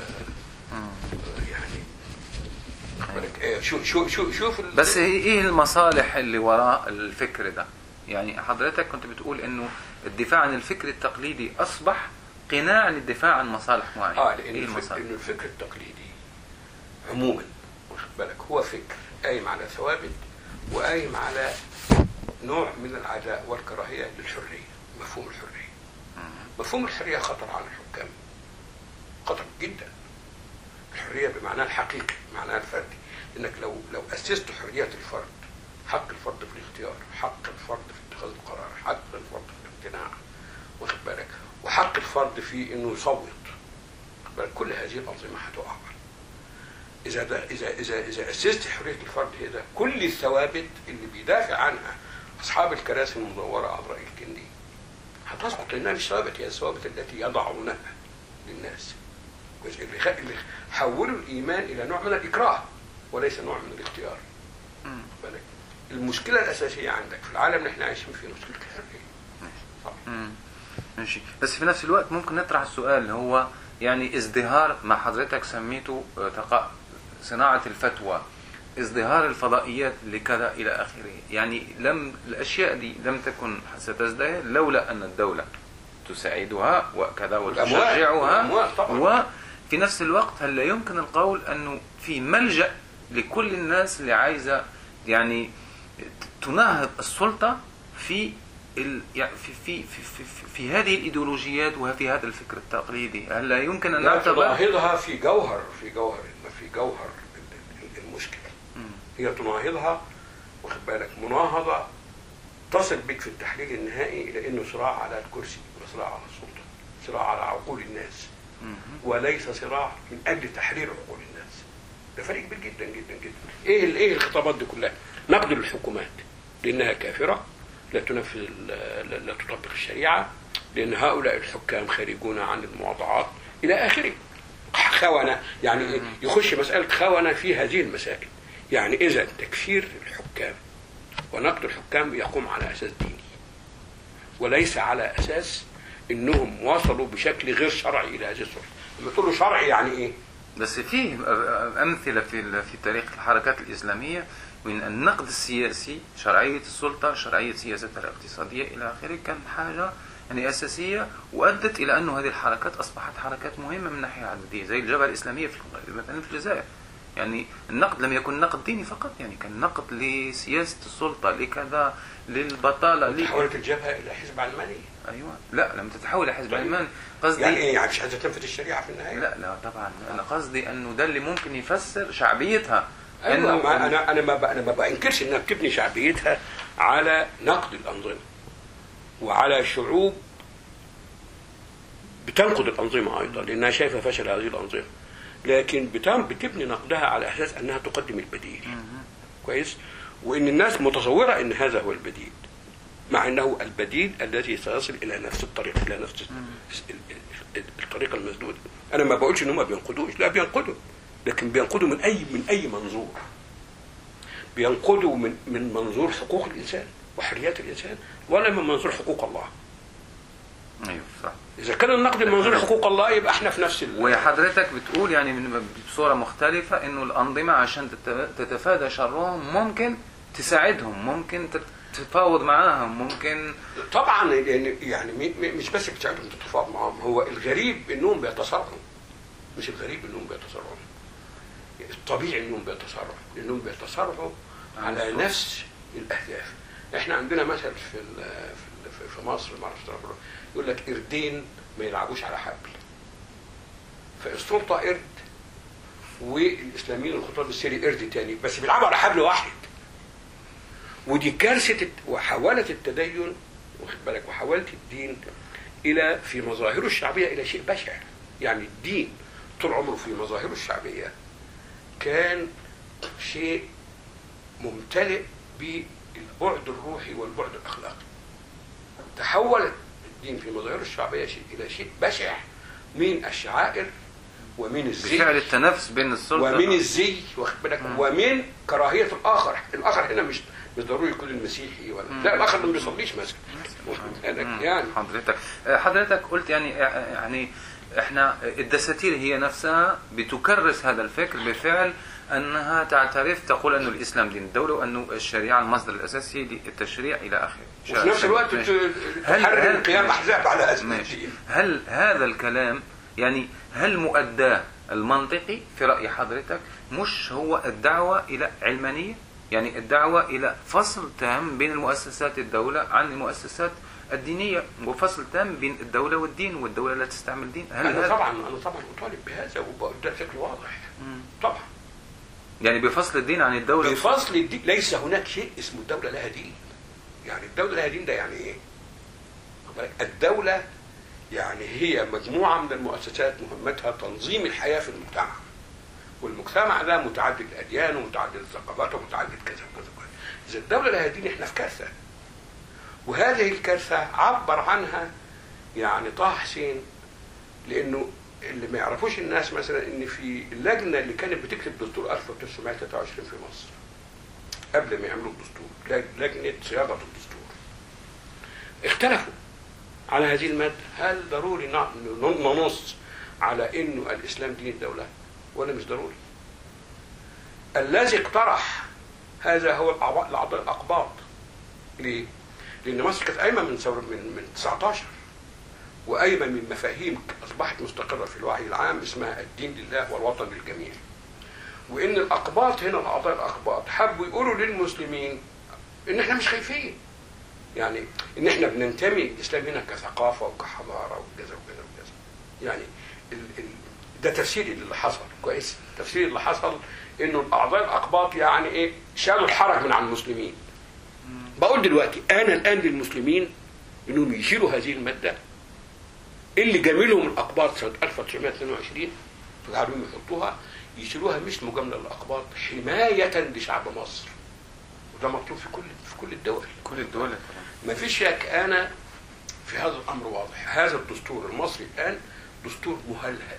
يعني شو شو شو شوف بس ايه المصالح اللي وراء الفكر ده؟ يعني حضرتك كنت بتقول انه الدفاع عن الفكر التقليدي اصبح قناع للدفاع عن مصالح معينه. اه لان إيه الفكر انه الفكر التقليدي عموما واخد بالك هو فكر قايم على ثوابت وقايم على نوع من العداء والكراهيه للحريه، مفهوم الحريه. مفهوم الحريه خطر على الحكام، خطر جدا. الحريه بمعناها الحقيقي، معناها الفردي، انك لو لو اسست حريه الفرد، حق الفرد في الاختيار، حق الفرد في اتخاذ القرار، حق الفرد في الامتناع، واخد بالك، وحق الفرد في انه يصوت، واخد بالك، كل هذه الانظمه هتقع. اذا ده اذا اذا اذا اسست حريه الفرد هنا، كل الثوابت اللي بيدافع عنها اصحاب الكراسي المدوره على راي الكندي هتسقط، لانها مش ثوابت، هي الثوابت التي يضعونها للناس، اللي اللي حولوا الايمان الى نوع من الاكراه وليس نوع من الاختيار. بالك المشكله الاساسيه عندك في العالم اللي احنا عايشين فيه مشكله الحريه. صح. ماشي، بس في نفس الوقت ممكن نطرح السؤال اللي هو يعني ازدهار ما حضرتك سميته صناعه الفتوى، ازدهار الفضائيات لكذا الى اخره، يعني لم الاشياء دي لم تكن ستزدهر لولا ان الدوله تساعدها وكذا وتشجعها، وفي نفس الوقت هل لا يمكن القول انه في ملجأ لكل الناس اللي عايزه يعني تناهض السلطه في ال... يعني في, في في في في هذه الايديولوجيات وفي هذا الفكر التقليدي، هل لا يمكن ان نعتبر تناهضها في جوهر في جوهر في جوهر المشكله؟ هي تناهضها، واخد بالك، مناهضه تصل بك في التحليل النهائي الى انه صراع على الكرسي وصراع على السلطه، صراع على عقول الناس، وليس صراع من اجل تحرير عقول الناس. ده فرق كبير جدا جدا جدا. ايه ايه الخطابات دي كلها؟ نقد الحكومات لانها كافره، لا تنفذ لا تطبق الشريعه، لان هؤلاء الحكام خارجون عن المواضعات الى اخره. خونه، يعني يخش مساله خونه في هذه المسائل. يعني اذا تكفير الحكام ونقد الحكام يقوم على اساس ديني وليس على اساس انهم وصلوا بشكل غير شرعي الى هذه السلطه. لما تقول له شرعي يعني ايه؟ بس فيه امثله في في تاريخ الحركات الاسلاميه من النقد السياسي، شرعيه السلطه، شرعيه سياستها الاقتصاديه الى اخره، كان حاجه يعني اساسيه وادت الى انه هذه الحركات اصبحت حركات مهمه من ناحيه عدديه، زي الجبهه الاسلاميه في مثلا في الجزائر. يعني النقد لم يكن نقد ديني فقط، يعني كان نقد لسياسه السلطه، لكذا، للبطاله. تحولت الجبهه الى حزب علماني. ايوه، لا لم تتحول الى حزب علماني. قصدي يعني ايه؟ يعني مش عايزه تنفذ الشريعه في النهايه؟ لا لا طبعا، انا قصدي انه ده اللي ممكن يفسر شعبيتها. أيوة، أنه ما انا انا ما انا ما بانكرش انها بتبني شعبيتها على نقد الانظمه وعلى شعوب بتنقد الانظمه ايضا لانها شايفه فشل هذه الانظمه، لكن بتبني نقدها على اساس انها تقدم البديل. كويس؟ وان الناس متصوره ان هذا هو البديل، مع انه البديل الذي سيصل الى نفس الطريق، الى نفس الطريقه المسدوده. انا ما بقولش ان هم بينقدوش، لا بينقدوا، لكن بينقدوا من اي من اي منظور. بينقدوا من من منظور حقوق الانسان وحريات الانسان، ولا من منظور حقوق الله. ايوه صح. اذا كان النقد من منظور حقوق الله يبقى احنا في نفس ال... وحضرتك بتقول يعني بصوره مختلفه انه الانظمه عشان تتفادى شرهم ممكن تساعدهم، ممكن تتفاوض معاهم ممكن. طبعا يعني مش بس بتساعدهم تتفاوض معاهم، هو الغريب انهم بيتصارعوا، مش الغريب انهم بيتصارعوا، الطبيعي انهم بيتصارعوا، لانهم بيتصارعوا على نفس الاهداف. احنا عندنا مثل في في مصر ما اعرفش يقول لك قردين ما يلعبوش على حبل. فالسلطه قرد والاسلاميين الخطاب السري قرد تاني، بس بيلعبوا على حبل واحد. ودي كارثه. وحولت التدين واخد بالك وحولت الدين الى في مظاهره الشعبيه الى شيء بشع. يعني الدين طول عمره في مظاهره الشعبيه كان شيء ممتلئ بالبعد الروحي والبعد الاخلاقي. تحول الدين في مظاهره الشعبيه الى شيء بشع من الشعائر ومن الزي، بفعل التنافس بين السلطه ومن الزي واخد بالك ومن كراهيه الاخر. الاخر هنا مش مش ضروري يكون المسيحي ولا لا، الاخر اللي ما بيصليش مثلا يعني. حضرتك حضرتك قلت يعني يعني احنا الدساتير هي نفسها بتكرس هذا الفكر بفعل انها تعترف تقول انه الاسلام دين الدوله وانه الشريعه المصدر الاساسي للتشريع الى اخره. وفي نفس الوقت تحرم القيام احزاب على هذا الدين. هل هذا الكلام يعني هل مؤداه المنطقي في راي حضرتك مش هو الدعوه الى علمانيه؟ يعني الدعوه الى فصل تام بين المؤسسات الدوله عن المؤسسات الدينيه، وفصل تام بين الدوله والدين، والدوله لا تستعمل دين. هل انا طبعا انا طبعا اطالب بهذا وده بشكل واضح. مم. طبعا يعني بفصل الدين عن الدوله. بفصل الدين. ليس هناك شيء اسمه الدوله لها دين. يعني الدوله لها دين ده يعني ايه؟ الدوله يعني هي مجموعه من المؤسسات مهمتها تنظيم الحياه في المجتمع، والمجتمع ده متعدد الاديان ومتعدد الثقافات ومتعدد كذا وكذا. اذا الدوله لها دين احنا في كارثه. وهذه الكارثه عبر عنها يعني طه حسين، لانه اللي ما يعرفوش الناس مثلا ان في اللجنه اللي كانت بتكتب دستور ألف وتسعمائة وثلاثة وعشرين في مصر قبل ما يعملوا الدستور، لجنه صياغه الدستور، اختلفوا على هذه الماده. هل ضروري ننص على انه الاسلام دين الدوله ولا مش ضروري؟ الذي اقترح هذا هو الاعضاء الاقباط. ليه؟ لان مصر كانت قايمه من ثوره من من تسعة عشر، وقايمه من مفاهيم اصبحت مستقره في الوعي العام اسمها الدين لله والوطن للجميع. وان الاقباط هنا الاعضاء الاقباط حبوا يقولوا للمسلمين ان احنا مش خايفين، يعني ان احنا بننتمي الاسلام هنا كثقافه وكحضاره وكذا وكذا وكذا. يعني ال ال ده تفسير اللي حصل كويس. تفسير اللي حصل انه الاعضاء الاقباط يعني ايه؟ شالوا الحرج من عن المسلمين. بقول دلوقتي انا الان للمسلمين انهم يشيلوا هذه الماده اللي جميلهم الاقباط سنه ألف وتسعمائة واثنين وعشرين فقعدوا يحطوها، يشيلوها مش مجامله للاقباط، حمايه لشعب مصر. وده مطلوب في كل في كل الدول. كل الدول طبعا. ما فيش شك انا في هذا الامر واضح. هذا الدستور المصري الان دستور مهلهل.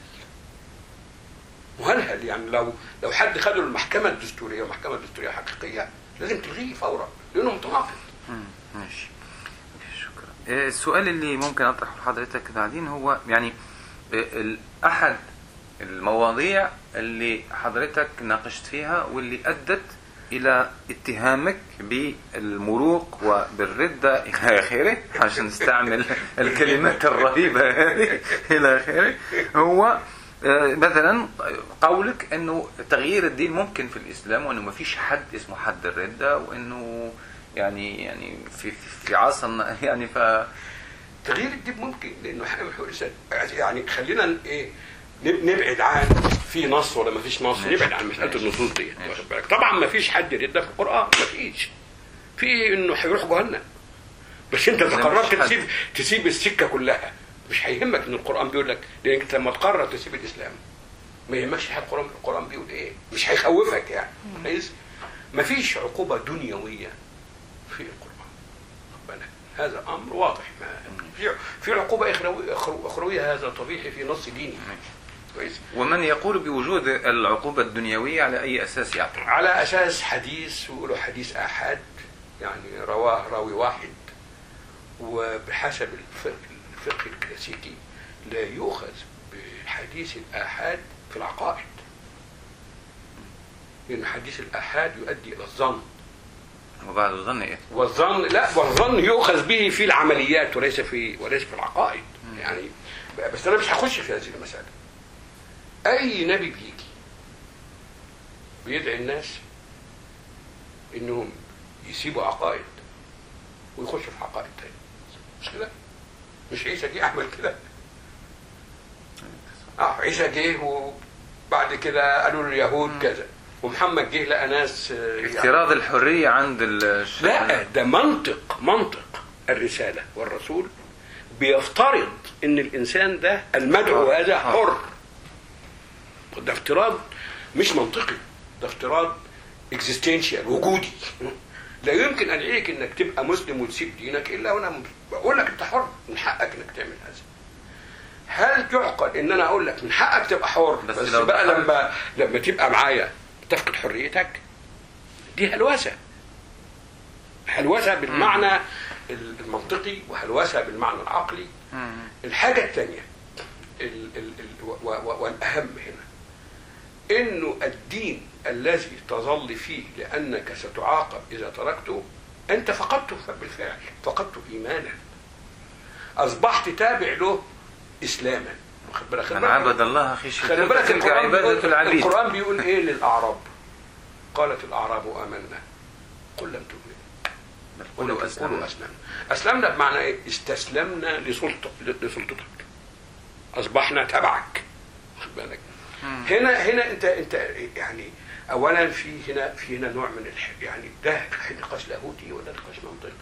مهلهل يعني لو لو حد خده المحكمه الدستوريه ومحكمه دستوريه حقيقيه لازم تلغيه فورا لانه متناقض. ماشي. شكرا. السؤال اللي ممكن اطرحه لحضرتك بعدين هو يعني احد المواضيع اللي حضرتك ناقشت فيها واللي ادت الى اتهامك بالمروق وبالردة الى اخره، عشان نستعمل الكلمات الرهيبة هذه الى اخره، هو مثلا قولك انه تغيير الدين ممكن في الاسلام، وانه ما فيش حد اسمه حد الردة، وانه يعني يعني في في عصرنا يعني ف تغيير الدين ممكن، لانه يعني خلينا ايه نبعد عن في نص ولا ما فيش نص، نبعد عن مساله النصوص دي. واخد بالك؟ طبعا ما فيش حد رده في القران، ما فيش في انه هيروح جهنم، بس انت قررت تسيب تسيب السكه كلها. مش هيهمك ان القران بيقول لك، لانك انت لما تقرر تسيب الاسلام ما يهمكش حاجه القران القران بيقول ايه، مش هيخوفك يعني. كويس؟ ما فيش عقوبه دنيويه في القران. ربنا هذا امر واضح. ما في في عقوبه اخرويه، هذا طبيعي في نص ديني. كويس؟ ومن يقول بوجود العقوبه الدنيويه على اي اساس يعتبر؟ على اساس حديث، ويقولوا حديث احاد، يعني رواه راوي واحد، وبحسب الفقه الفقه الكلاسيكي لا يؤخذ بحديث الآحاد في العقائد، لأن حديث الآحاد يؤدي إلى الظن، وبعد الظن إيه؟ والظن لا، والظن يؤخذ به في العمليات وليس في وليس في العقائد. يعني بس انا مش هخش في هذه المساله. اي نبي بيجي بيدعي الناس انهم يسيبوا عقائد ويخشوا في عقائد تاني، مش كده؟ مش عيسى جه اعمل كده؟ اه عيسى جه وبعد كده قالوا اليهود كذا، ومحمد جه لقى ناس يعني افتراض الحريه عند الشيخ. لا، ده منطق منطق الرساله والرسول بيفترض ان الانسان ده المدعو هذا حر. ده افتراض مش منطقي، ده افتراض اكزيستنشال وجودي. لا يمكن ادعيك انك تبقى مسلم وتسيب دينك الا وانا بقول لك انت حر، من حقك انك تعمل هذا. هل تعقل ان انا اقول لك من حقك تبقى حر بس, بس بقى لما لما تبقى معايا تفقد حريتك؟ دي هلوسه. هلوسه بالمعنى المنطقي وهلوسه بالمعنى العقلي. الحاجه الثانيه والاهم هنا انه الدين الذي تظل فيه لانك ستعاقب اذا تركته، انت فقدته بالفعل، فقدته ايمانا، اصبحت تابع له اسلاما. من عبد الله خشيه خلي بالك تلك عباده العبيد. القران بيقول ايه للاعراب؟ قالت الاعراب امنا قل لم تؤمنوا قولوا اسلمنا. اسلمنا بمعنى ايه؟ استسلمنا لسلطه لسلطتك، اصبحنا تبعك. خد بالك هنا هنا انت انت يعني اولا في هنا في هنا نوع من الح... يعني ده نقاش لاهوتي ولا نقاش منطقي.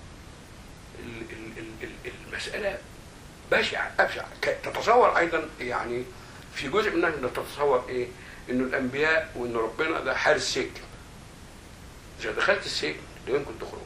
المساله بشعه ابشع. تتصور ايضا يعني في جزء منها انك تتصور ايه؟ انه الانبياء وان ربنا ده حارس سجن. اذا دخلت السجن لا يمكن تخرج.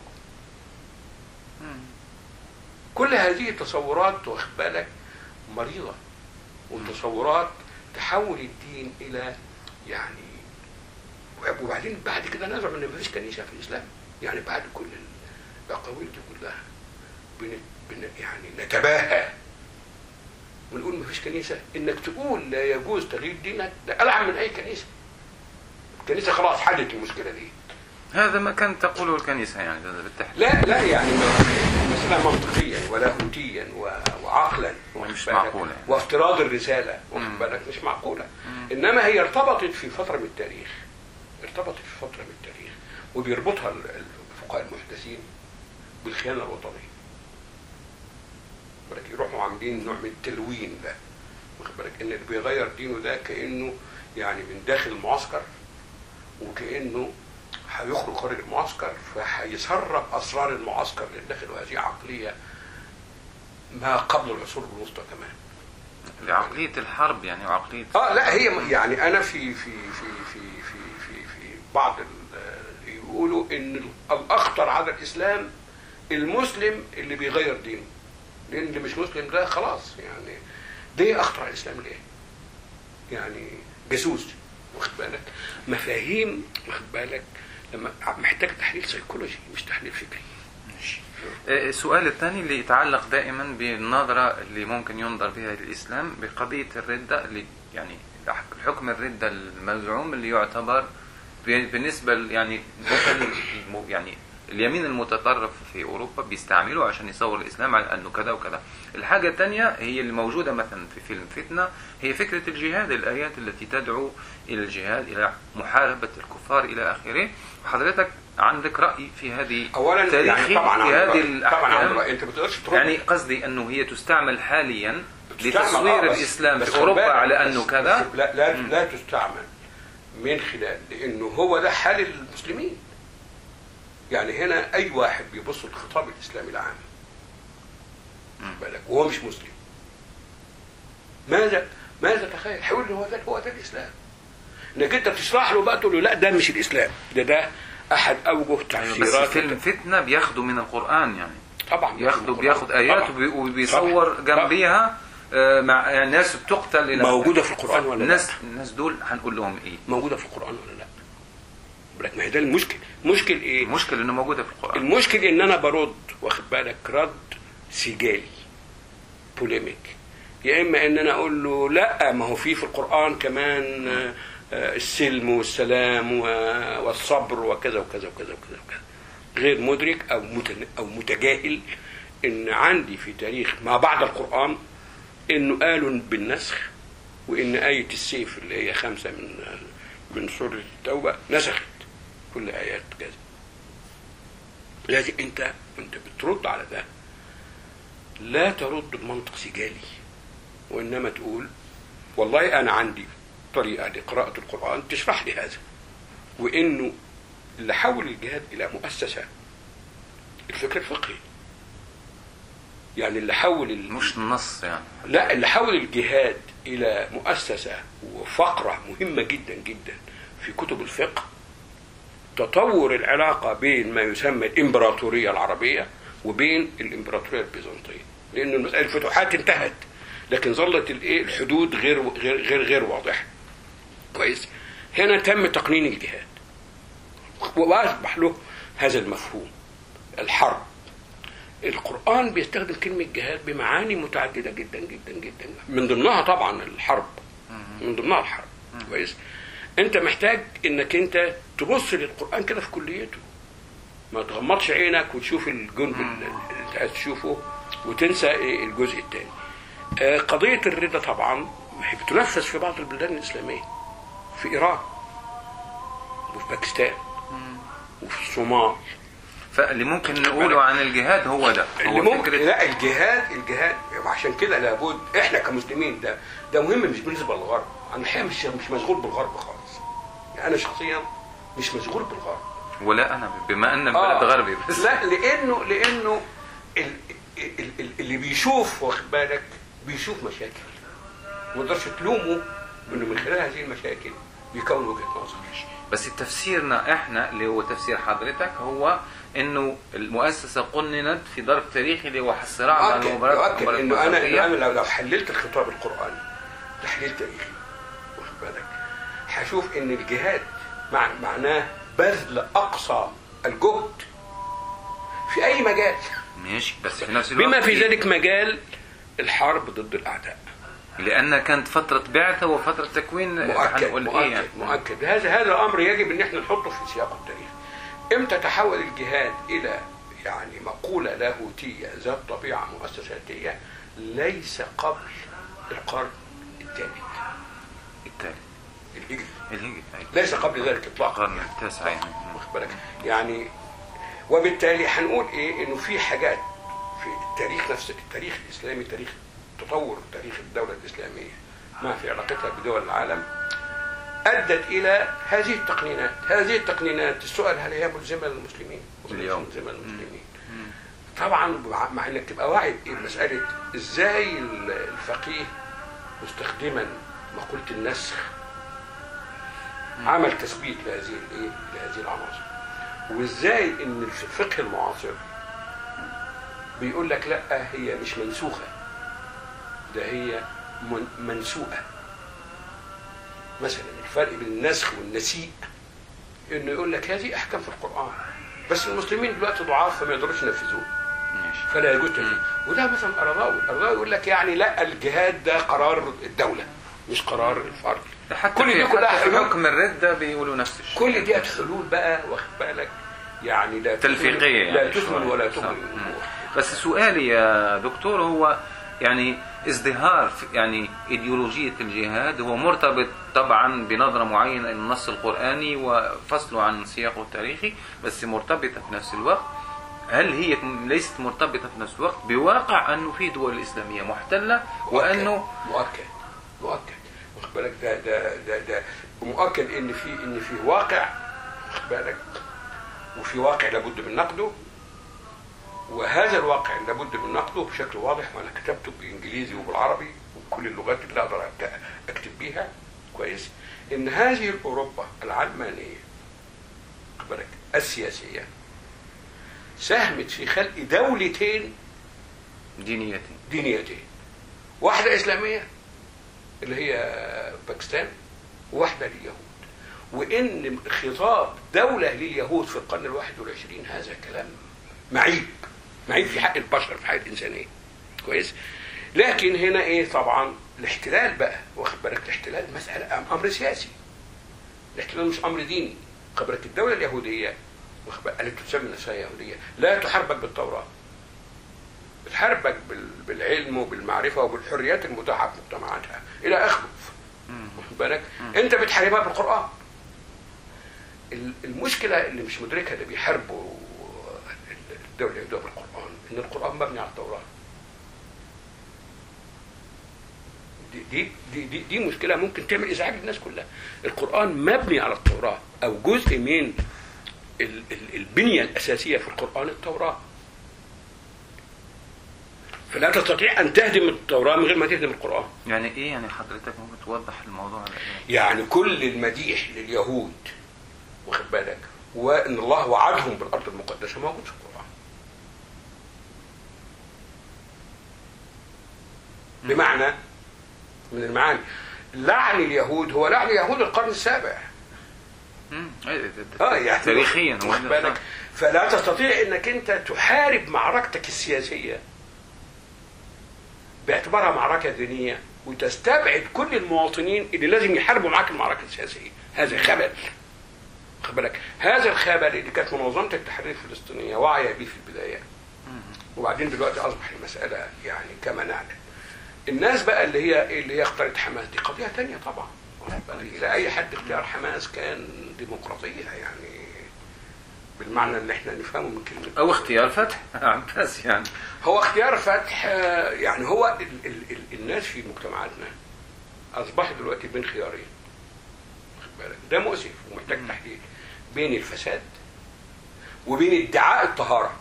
كل هذه التصورات واخد بالك مريضه، وتصورات تحول الدين الى يعني. وبعدين بعد كده نزعم ان مفيش كنيسه في الاسلام. يعني بعد كل الاقاويل دي كلها بن بن يعني نتباهى ونقول مفيش كنيسه. انك تقول لا يجوز تغيير دينك ده العن من اي كنيسه. الكنيسه خلاص حلت المشكله دي. هذا ما كانت تقوله الكنيسه يعني بالتحديد. لا لا يعني مسألة منطقيا ولاهوتيا وعقلا مش معقولة، وافتراض الرسالة واخد بالك مش معقولة. مم. إنما هي ارتبطت في فترة من التاريخ، ارتبطت في فترة من التاريخ وبيربطها الفقهاء المحدثين بالخيانة الوطنية. بالك يروحوا عاملين نوع من التلوين ده واخد بالك إن اللي بيغير دينه ده كأنه يعني من داخل المعسكر، وكأنه هيخرج خارج المعسكر فهيسرب اسرار المعسكر للداخل. وهذه عقليه ما قبل العصور الوسطى كمان، عقليه الحرب يعني. وعقليه اه لا هي يعني انا في في في في في في, في بعض يقولوا ان الاخطر على الاسلام المسلم اللي بيغير دينه، لان اللي مش مسلم ده خلاص يعني ده اخطر على الاسلام. ليه؟ يعني جاسوس واخد بالك، مفاهيم واخد بالك لما محتاج تحليل سيكولوجي مش تحليل فكري. السؤال الثاني اللي يتعلق دائما بالنظرة اللي ممكن ينظر بها للإسلام بقضية الردة، اللي يعني الحكم الردة المزعوم اللي يعتبر بالنسبة يعني يعني اليمين المتطرف في أوروبا بيستعمله عشان يصور الإسلام على أنه كذا وكذا. الحاجة الثانية هي الموجودة مثلا في فيلم فتنة، هي فكرة الجهاد، الآيات التي تدعو إلى الجهاد، إلى محاربة الكفار إلى آخره. وحضرتك عندك رأي في هذه أولا يعني طبعا في هذه الأحكام؟ أنت بتقدرش ترد. يعني قصدي أنه هي تستعمل حاليا لتصوير الإسلام في أوروبا على أنه كذا. لا لا, لا تستعمل من خلال لأنه هو ده حال المسلمين. يعني هنا أي واحد بيبص للخطاب الإسلامي العام بالك وهو مش مسلم، ماذا ماذا تخيل؟ هيقول له هو ده هو ده الإسلام. إنك أنت تشرح له بقى تقول له لا ده مش الإسلام، ده ده أحد أوجه تفسيرات. بس فيلم فتنة بياخدوا من القرآن يعني. طبعا بياخدوا بياخد آيات وبيصور جنبيها مع يعني ناس بتقتل إلى موجودة في القرآن ولا لا؟ الناس الناس دول هنقول لهم إيه؟ موجودة في القرآن ولا لا؟ بالك ما هي ده المشكل. مشكل ايه؟ المشكل انه موجوده في القران. المشكل ان انا برد واخد بالك رد سجالي بوليميك، يا اما ان انا اقول له لا ما هو في في القران كمان السلم والسلام والصبر وكذا وكذا وكذا وكذا وكذا. غير مدرك او او متجاهل ان عندي في تاريخ ما بعد القرآن انه قالوا بالنسخ، وان آية السيف اللي هي خمسة من من سورة التوبة نسخت كل آيات كذا. لازم انت انت بترد على ده لا ترد بمنطق سجالي، وانما تقول والله انا عندي طريقة لقراءة القرآن تشرح لي هذا، وانه اللي حول الجهاد الى مؤسسة الفكر الفقهي، يعني اللي حول ال... مش النص يعني، لا اللي حول الجهاد الى مؤسسة وفقرة مهمة جدا جدا في كتب الفقه تطور العلاقة بين ما يسمى الامبراطورية العربية وبين الامبراطورية البيزنطية، لان المسألة الفتوحات انتهت لكن ظلت الايه الحدود غير غير غير غير واضحة. كويس. هنا تم تقنين الجهاد واصبح له هذا المفهوم الحرب. القرآن بيستخدم كلمة جهاد بمعاني متعددة جدا جدا جدا، من ضمنها طبعا الحرب، من ضمنها الحرب. كويس. انت محتاج انك انت تبص للقرآن كده في كليته، ما تغمضش عينك وتشوف الجنب اللي انت عايز تشوفه وتنسى الجزء الثاني. قضية الردة طبعا بتنفذ في بعض البلدان الإسلامية، في إيران وفي باكستان وفي الصومال. فاللي ممكن نقوله عن الجهاد هو ده، هو اللي ممكن لا الجهاد الجهاد عشان كده لابد احنا كمسلمين ده ده مهم مش بالنسبه للغرب. انا الحقيقه مش مش مشغول بالغرب خالص، يعني انا شخصيا مش مشغول بالغرب، ولا انا بما ان بلد آه. غربي بس لا لانه لانه ال ال ال اللي بيشوف واخد بالك بيشوف مشاكل، ما تقدرش تلومه انه من خلال هذه المشاكل بيكون وجهه نظر. بس تفسيرنا احنا اللي هو تفسير حضرتك هو انه المؤسسه قننت في ظرف تاريخي اللي هو الصراع مع المباراه. انه انا انا لو لو حللت الخطاب القراني تحليل تاريخي واخد بالك هشوف ان الجهاد مع معناه بذل اقصى الجهد في اي مجال، ماشي، بس في نفس الوقت بما في ذلك مجال الحرب ضد الاعداء، لأن كانت فترة بعثة وفترة تكوين. مؤكد مؤكد, إيه يعني؟ مؤكد. هذا هذا الأمر يجب أن احنا نحطه في سياق التاريخ. إمتى تحول الجهاد إلى يعني مقولة لاهوتية ذات طبيعة مؤسساتية؟ ليس قبل القرن الثالث الثالث الهجري الهجري ليس قبل ذلك إطلاقا، القرن التاسع يعني. واخد بالك يعني. وبالتالي هنقول إيه إنه في حاجات في التاريخ نفسه، التاريخ الإسلامي، تاريخ تطور تاريخ الدولة الإسلامية ما في علاقتها بدول العالم أدت إلى هذه التقنينات. هذه التقنينات السؤال هل هي ملزمة للمسلمين؟ اليوم ملزمة للمسلمين طبعا، مع انك تبقى واعي بمسألة ازاي الفقيه مستخدما مقولة النسخ عمل تثبيت لهذه الايه لهذه العناصر، وازاي ان في الفقه المعاصر بيقول لك لا هي مش منسوخة، ده هي منسوءة. مثلا الفرق بين النسخ والنسيء انه يقول لك هذه احكام في القرآن بس المسلمين دلوقتي ضعاف فما يقدروش ينفذوه فلا يجوز تنفيذه. وده مثلا أرضاوي أرضاوي يقول لك يعني لا الجهاد ده قرار الدولة مش قرار الفرد. كل دي كلها حكم الردة بيقولوا نفس الشيء. كل دي حلول بقى واخد بالك يعني لا تلفيقية لا يعني تثمن ولا تغني. بس سؤالي يا دكتور هو يعني ازدهار يعني ايديولوجية الجهاد هو مرتبط طبعا بنظرة معينة إلى النص القرآني وفصله عن سياقه التاريخي، بس مرتبطة في نفس الوقت. هل هي ليست مرتبطة في نفس الوقت بواقع أنه في دول إسلامية محتلة وأنه مؤكد مؤكد واخد بالك ده ده ده ده مؤكد إن في إن في واقع واخد بالك، وفي واقع لابد من نقده، وهذا الواقع لابد من نقده بشكل واضح، وانا كتبته بالانجليزي وبالعربي وكل اللغات اللي اقدر اكتب بيها كويس. ان هذه الاوروبا العلمانيه بالك السياسيه ساهمت في خلق دولتين دينيتين دينيتين واحده اسلاميه اللي هي باكستان وواحده لليهود، وان خطاب دوله لليهود في القرن الواحد والعشرين هذا كلام معيب معيب في حق البشر في حق الإنسانية كويس. لكن هنا إيه طبعا الاحتلال بقى واخد بالك، الاحتلال مسألة أمر سياسي، الاحتلال مش أمر ديني. خبرك الدولة اليهودية التي تسمى النساء يهودية لا تحاربك بالتوراة، بتحاربك بالعلم وبالمعرفة وبالحريات المتاحة في مجتمعاتها إلى آخره. واخد بالك؟ أنت بتحاربها بالقرآن. المشكلة اللي مش مدركها اللي بيحاربوا الدولة اليهودية بالقرآن إن القرآن مبني على التوراة. دي دي دي دي مشكلة ممكن تعمل إزعاج للناس كلها. القرآن مبني على التوراة، أو جزء من البنية الأساسية في القرآن التوراة. فلا تستطيع أن تهدم التوراة من غير ما تهدم القرآن. يعني إيه يعني حضرتك ممكن توضح الموضوع؟ يعني كل المديح لليهود واخد بالك وإن الله وعدهم بالأرض المقدسة موجود في القرآن. بمعنى من المعاني لعن اليهود هو لعن يهود القرن السابع. اه يعني تاريخيا واخد بالك. فلا تستطيع انك انت تحارب معركتك السياسية باعتبارها معركة دينية وتستبعد كل المواطنين اللي لازم يحاربوا معاك المعركة السياسية. هذا خبل. واخد بالك. هذا الخبل اللي كانت منظمة التحرير الفلسطينية واعية به في البداية، وبعدين دلوقتي اصبح المسألة يعني كما نعلم. الناس بقى اللي هي اللي هي اختارت حماس دي قضية تانية طبعا. إلى أي حد اختيار حماس كان ديمقراطية يعني بالمعنى اللي احنا نفهمه من كلمة، أو اختيار فتح عباس. يعني هو اختيار فتح. يعني هو ال ال ال الناس في مجتمعاتنا أصبحوا دلوقتي بين خيارين. ده مؤسف ومحتاج تحليل، بين الفساد وبين ادعاء الطهارة.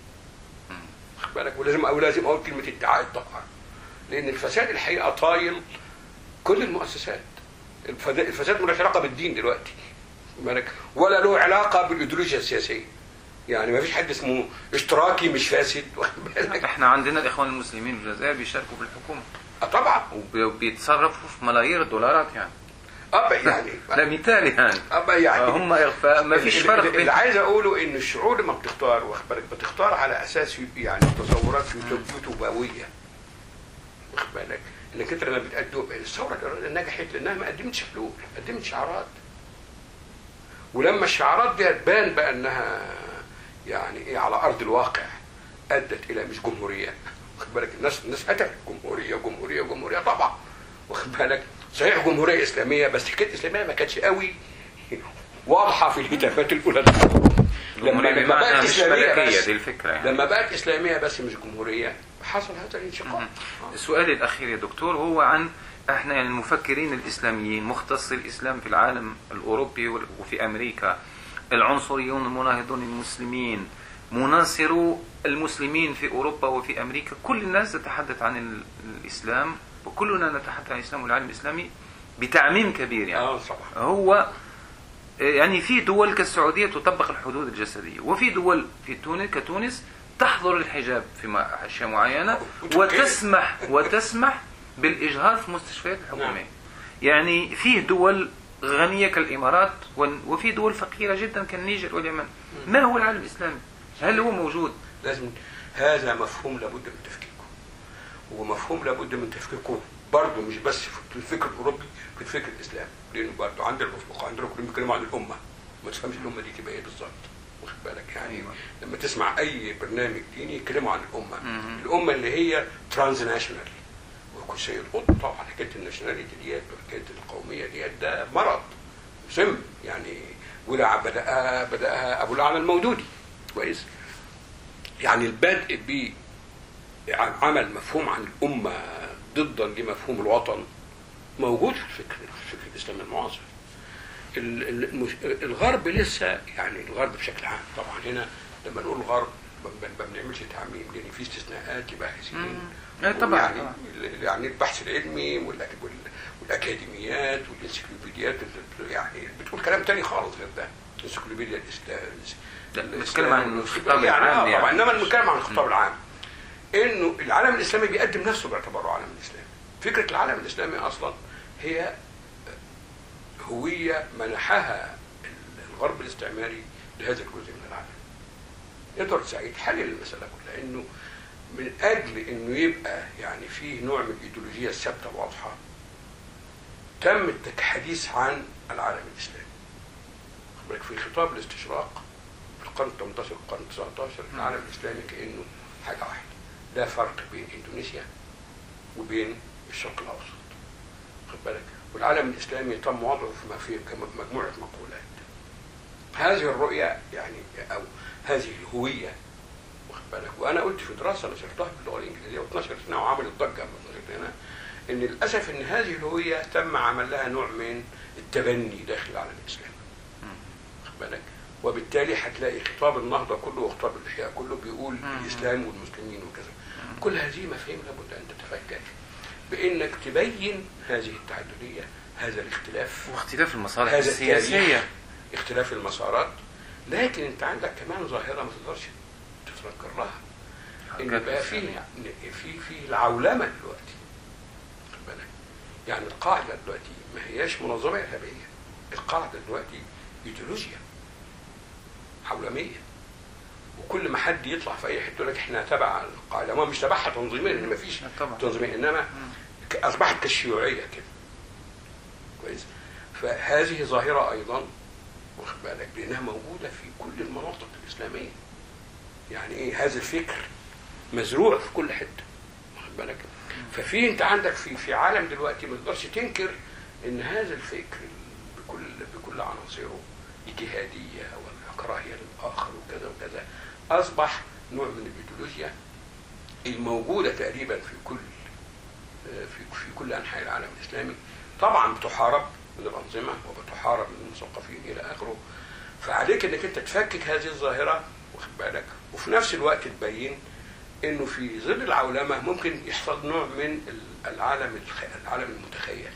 خد بالك. ولازم أو لازم أقول كلمة ادعاء الطهارة، لأن الفساد الحقيقة طايل كل المؤسسات. الفساد ملوش علاقة بالدين دلوقتي ولا له علاقة بالإيديولوجيا السياسية. يعني ما فيش حد اسمه اشتراكي مش فاسد. احنا عندنا الإخوان المسلمين في الجزائر بيشاركوا في الحكومة. اه طبعا. وبيتصرفوا في ملايير الدولارات يعني. اه يعني لا مثالي يعني. اه يعني هم إغفاء ما فيش فرق. اللي, اللي عايز أقوله إن الشعوب لما بتختار واخد بالك بتختار على أساس يعني تصورات يوتوبية. واخد بالك. انك انت لما بتقدم الثوره الايرانيه نجحت لانها ما قدمتش حلول، قدمت شعارات. ولما الشعارات دي تبان بانها يعني ايه على ارض الواقع ادت الى مش جمهوريه. واخد بالك. الناس الناس اتت جمهوريه جمهوريه جمهوريه طبعا. واخد بالك. صحيح جمهوريه اسلاميه بس كانت اسلاميه ما كانتش قوي واضحه في الهتافات الاولى. لما لما بقت اسلاميه بس دي الفكره يعني. لما بقت اسلاميه بس مش جمهوريه حصل هذا الانشقاق. السؤال الأخير يا دكتور هو عن احنا يعني المفكرين الإسلاميين مختصي الإسلام في العالم الأوروبي وفي أمريكا، العنصريون المناهضون المسلمين، مناصرو المسلمين في أوروبا وفي أمريكا، كل الناس تتحدث عن الإسلام وكلنا نتحدث عن الإسلام والعالم الإسلامي بتعميم كبير يعني. آه صح. هو يعني في دول كالسعودية تطبق الحدود الجسدية، وفي دول في تونس كتونس تحظر الحجاب في أشياء معينة وتسمح وتسمح بالإجهاض في مستشفيات الحكومية. يعني فيه دول غنية كالإمارات وفي دول فقيرة جدا كالنيجر واليمن. ما هو العالم الإسلامي؟ هل هو موجود؟ لازم هذا مفهوم لابد من تفكيكه، ومفهوم لابد من تفكيكه برضه مش بس في الفكر الأوروبي، في الفكر الإسلامي. لأنه برضه عند الأفق عندنا كلهم بيتكلموا عن الأمة، ما تفهمش الأمة دي تبقى إيه بالظبط. واخد بالك يعني لما تسمع اي برنامج ديني يتكلموا عن الامه، م- الامه اللي هي ترانز ناشونال. وكل شيء القطب طبعا حكايه الناشوناليتي ديت وحكايه القوميه ديت ده مرض سم يعني. ولا بدأها بدأها ابو الاعلى المودودي كويس. يعني البدء بعمل مفهوم عن الامه ضدا لمفهوم الوطن موجود في الفكر في الفكر الاسلامي المعاصر. الغرب لسه يعني الغرب بشكل عام طبعا. هنا لما نقول الغرب ما بنعملش تعميم لان في استثناءات لباحثين طبعا. يعني يعني البحث العلمي والاكاديميات والانسيكلوبيديات يعني بتقول كلام تاني خالص غير ده. الانسيكلوبيديا الاسلام بنتكلم عن الخطاب يعني العام يعني طبعا. انما بنتكلم عن الخطاب العام انه العالم الاسلامي بيقدم نفسه باعتباره عالم الاسلامي. فكره العالم الاسلامي اصلا هي هوية منحها الغرب الاستعماري لهذا الجزء من العالم. إدوارد سعيد حلل المسألة كلها انه من اجل انه يبقى يعني فيه نوع من الايديولوجية الثابتة الواضحة تم الحديث عن العالم الاسلامي. في خطاب الاستشراق في القرن الثامن عشر والقرن التاسع عشر العالم الاسلامي كانه حاجه واحده. ده فرق بين اندونيسيا وبين الشرق الاوسط، خد بالك. والعالم الاسلامي تم وضعه فيما فيه مجموعه مقولات. هذه الرؤيه يعني او هذه الهويه، واخد بالك. وانا قلت في دراسه نشرتها باللغه الانجليزيه واتنشرت هنا وعملت ضجه لما اتنشرت هنا، ان للاسف ان هذه الهويه تم عمل لها نوع من التبني داخل العالم الاسلامي، واخد بالك. وبالتالي هتلاقي خطاب النهضه كله وخطاب الاحياء كله بيقول الاسلام والمسلمين وكذا. كل هذه مفاهيم لابد ان تتفكك بانك تبين هذه التعدديه، هذا الاختلاف واختلاف المصالح السياسيه، اختلاف المسارات. لكن انت عندك كمان ظاهره ما تقدرش تتنكر لها، ان بقى في في في العولمه دلوقتي، خد بالك. يعني القاعده دلوقتي ما هياش منظمه ارهابيه، القاعده دلوقتي ايديولوجيا عولميه. وكل ما حد يطلع في اي حته يقول لك احنا تبع القاعده، ما مش تبعها تنظيميا، ان ما فيش تنظيميا، انما اصبحت كالشيوعيه كده، كويس. فهذه ظاهره ايضا، واخد بالك، لانها موجوده في كل المناطق الاسلاميه. يعني ايه؟ هذا الفكر مزروع في كل حته، واخد بالك. ففي انت عندك في في عالم دلوقتي ما تقدرش تنكر ان هذا الفكر بكل بكل عناصره اجتهاديه والكراهيه للاخر وكذا وكذا، اصبح نوع من الايديولوجيا الموجوده تقريبا في كل في في كل انحاء العالم الاسلامي. طبعا بتحارب من الانظمه وبتحارب من المثقفين الى اخره. فعليك انك انت تفكك هذه الظاهره، واخد بالك، وفي نفس الوقت تبين انه في ظل العولمه ممكن يحصل نوع من العالم العالم المتخيل،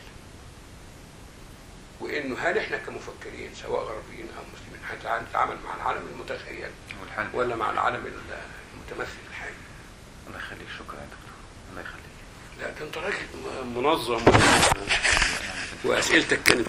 وانه هل احنا كمفكرين سواء غربيين او مسلمين هنتعامل مع العالم المتخيل ولا مع العالم المتمثل الحي. الله يخليك، شكرا يا دكتور، الله يخليك. لا انت راجل منظم واسئلتك كانت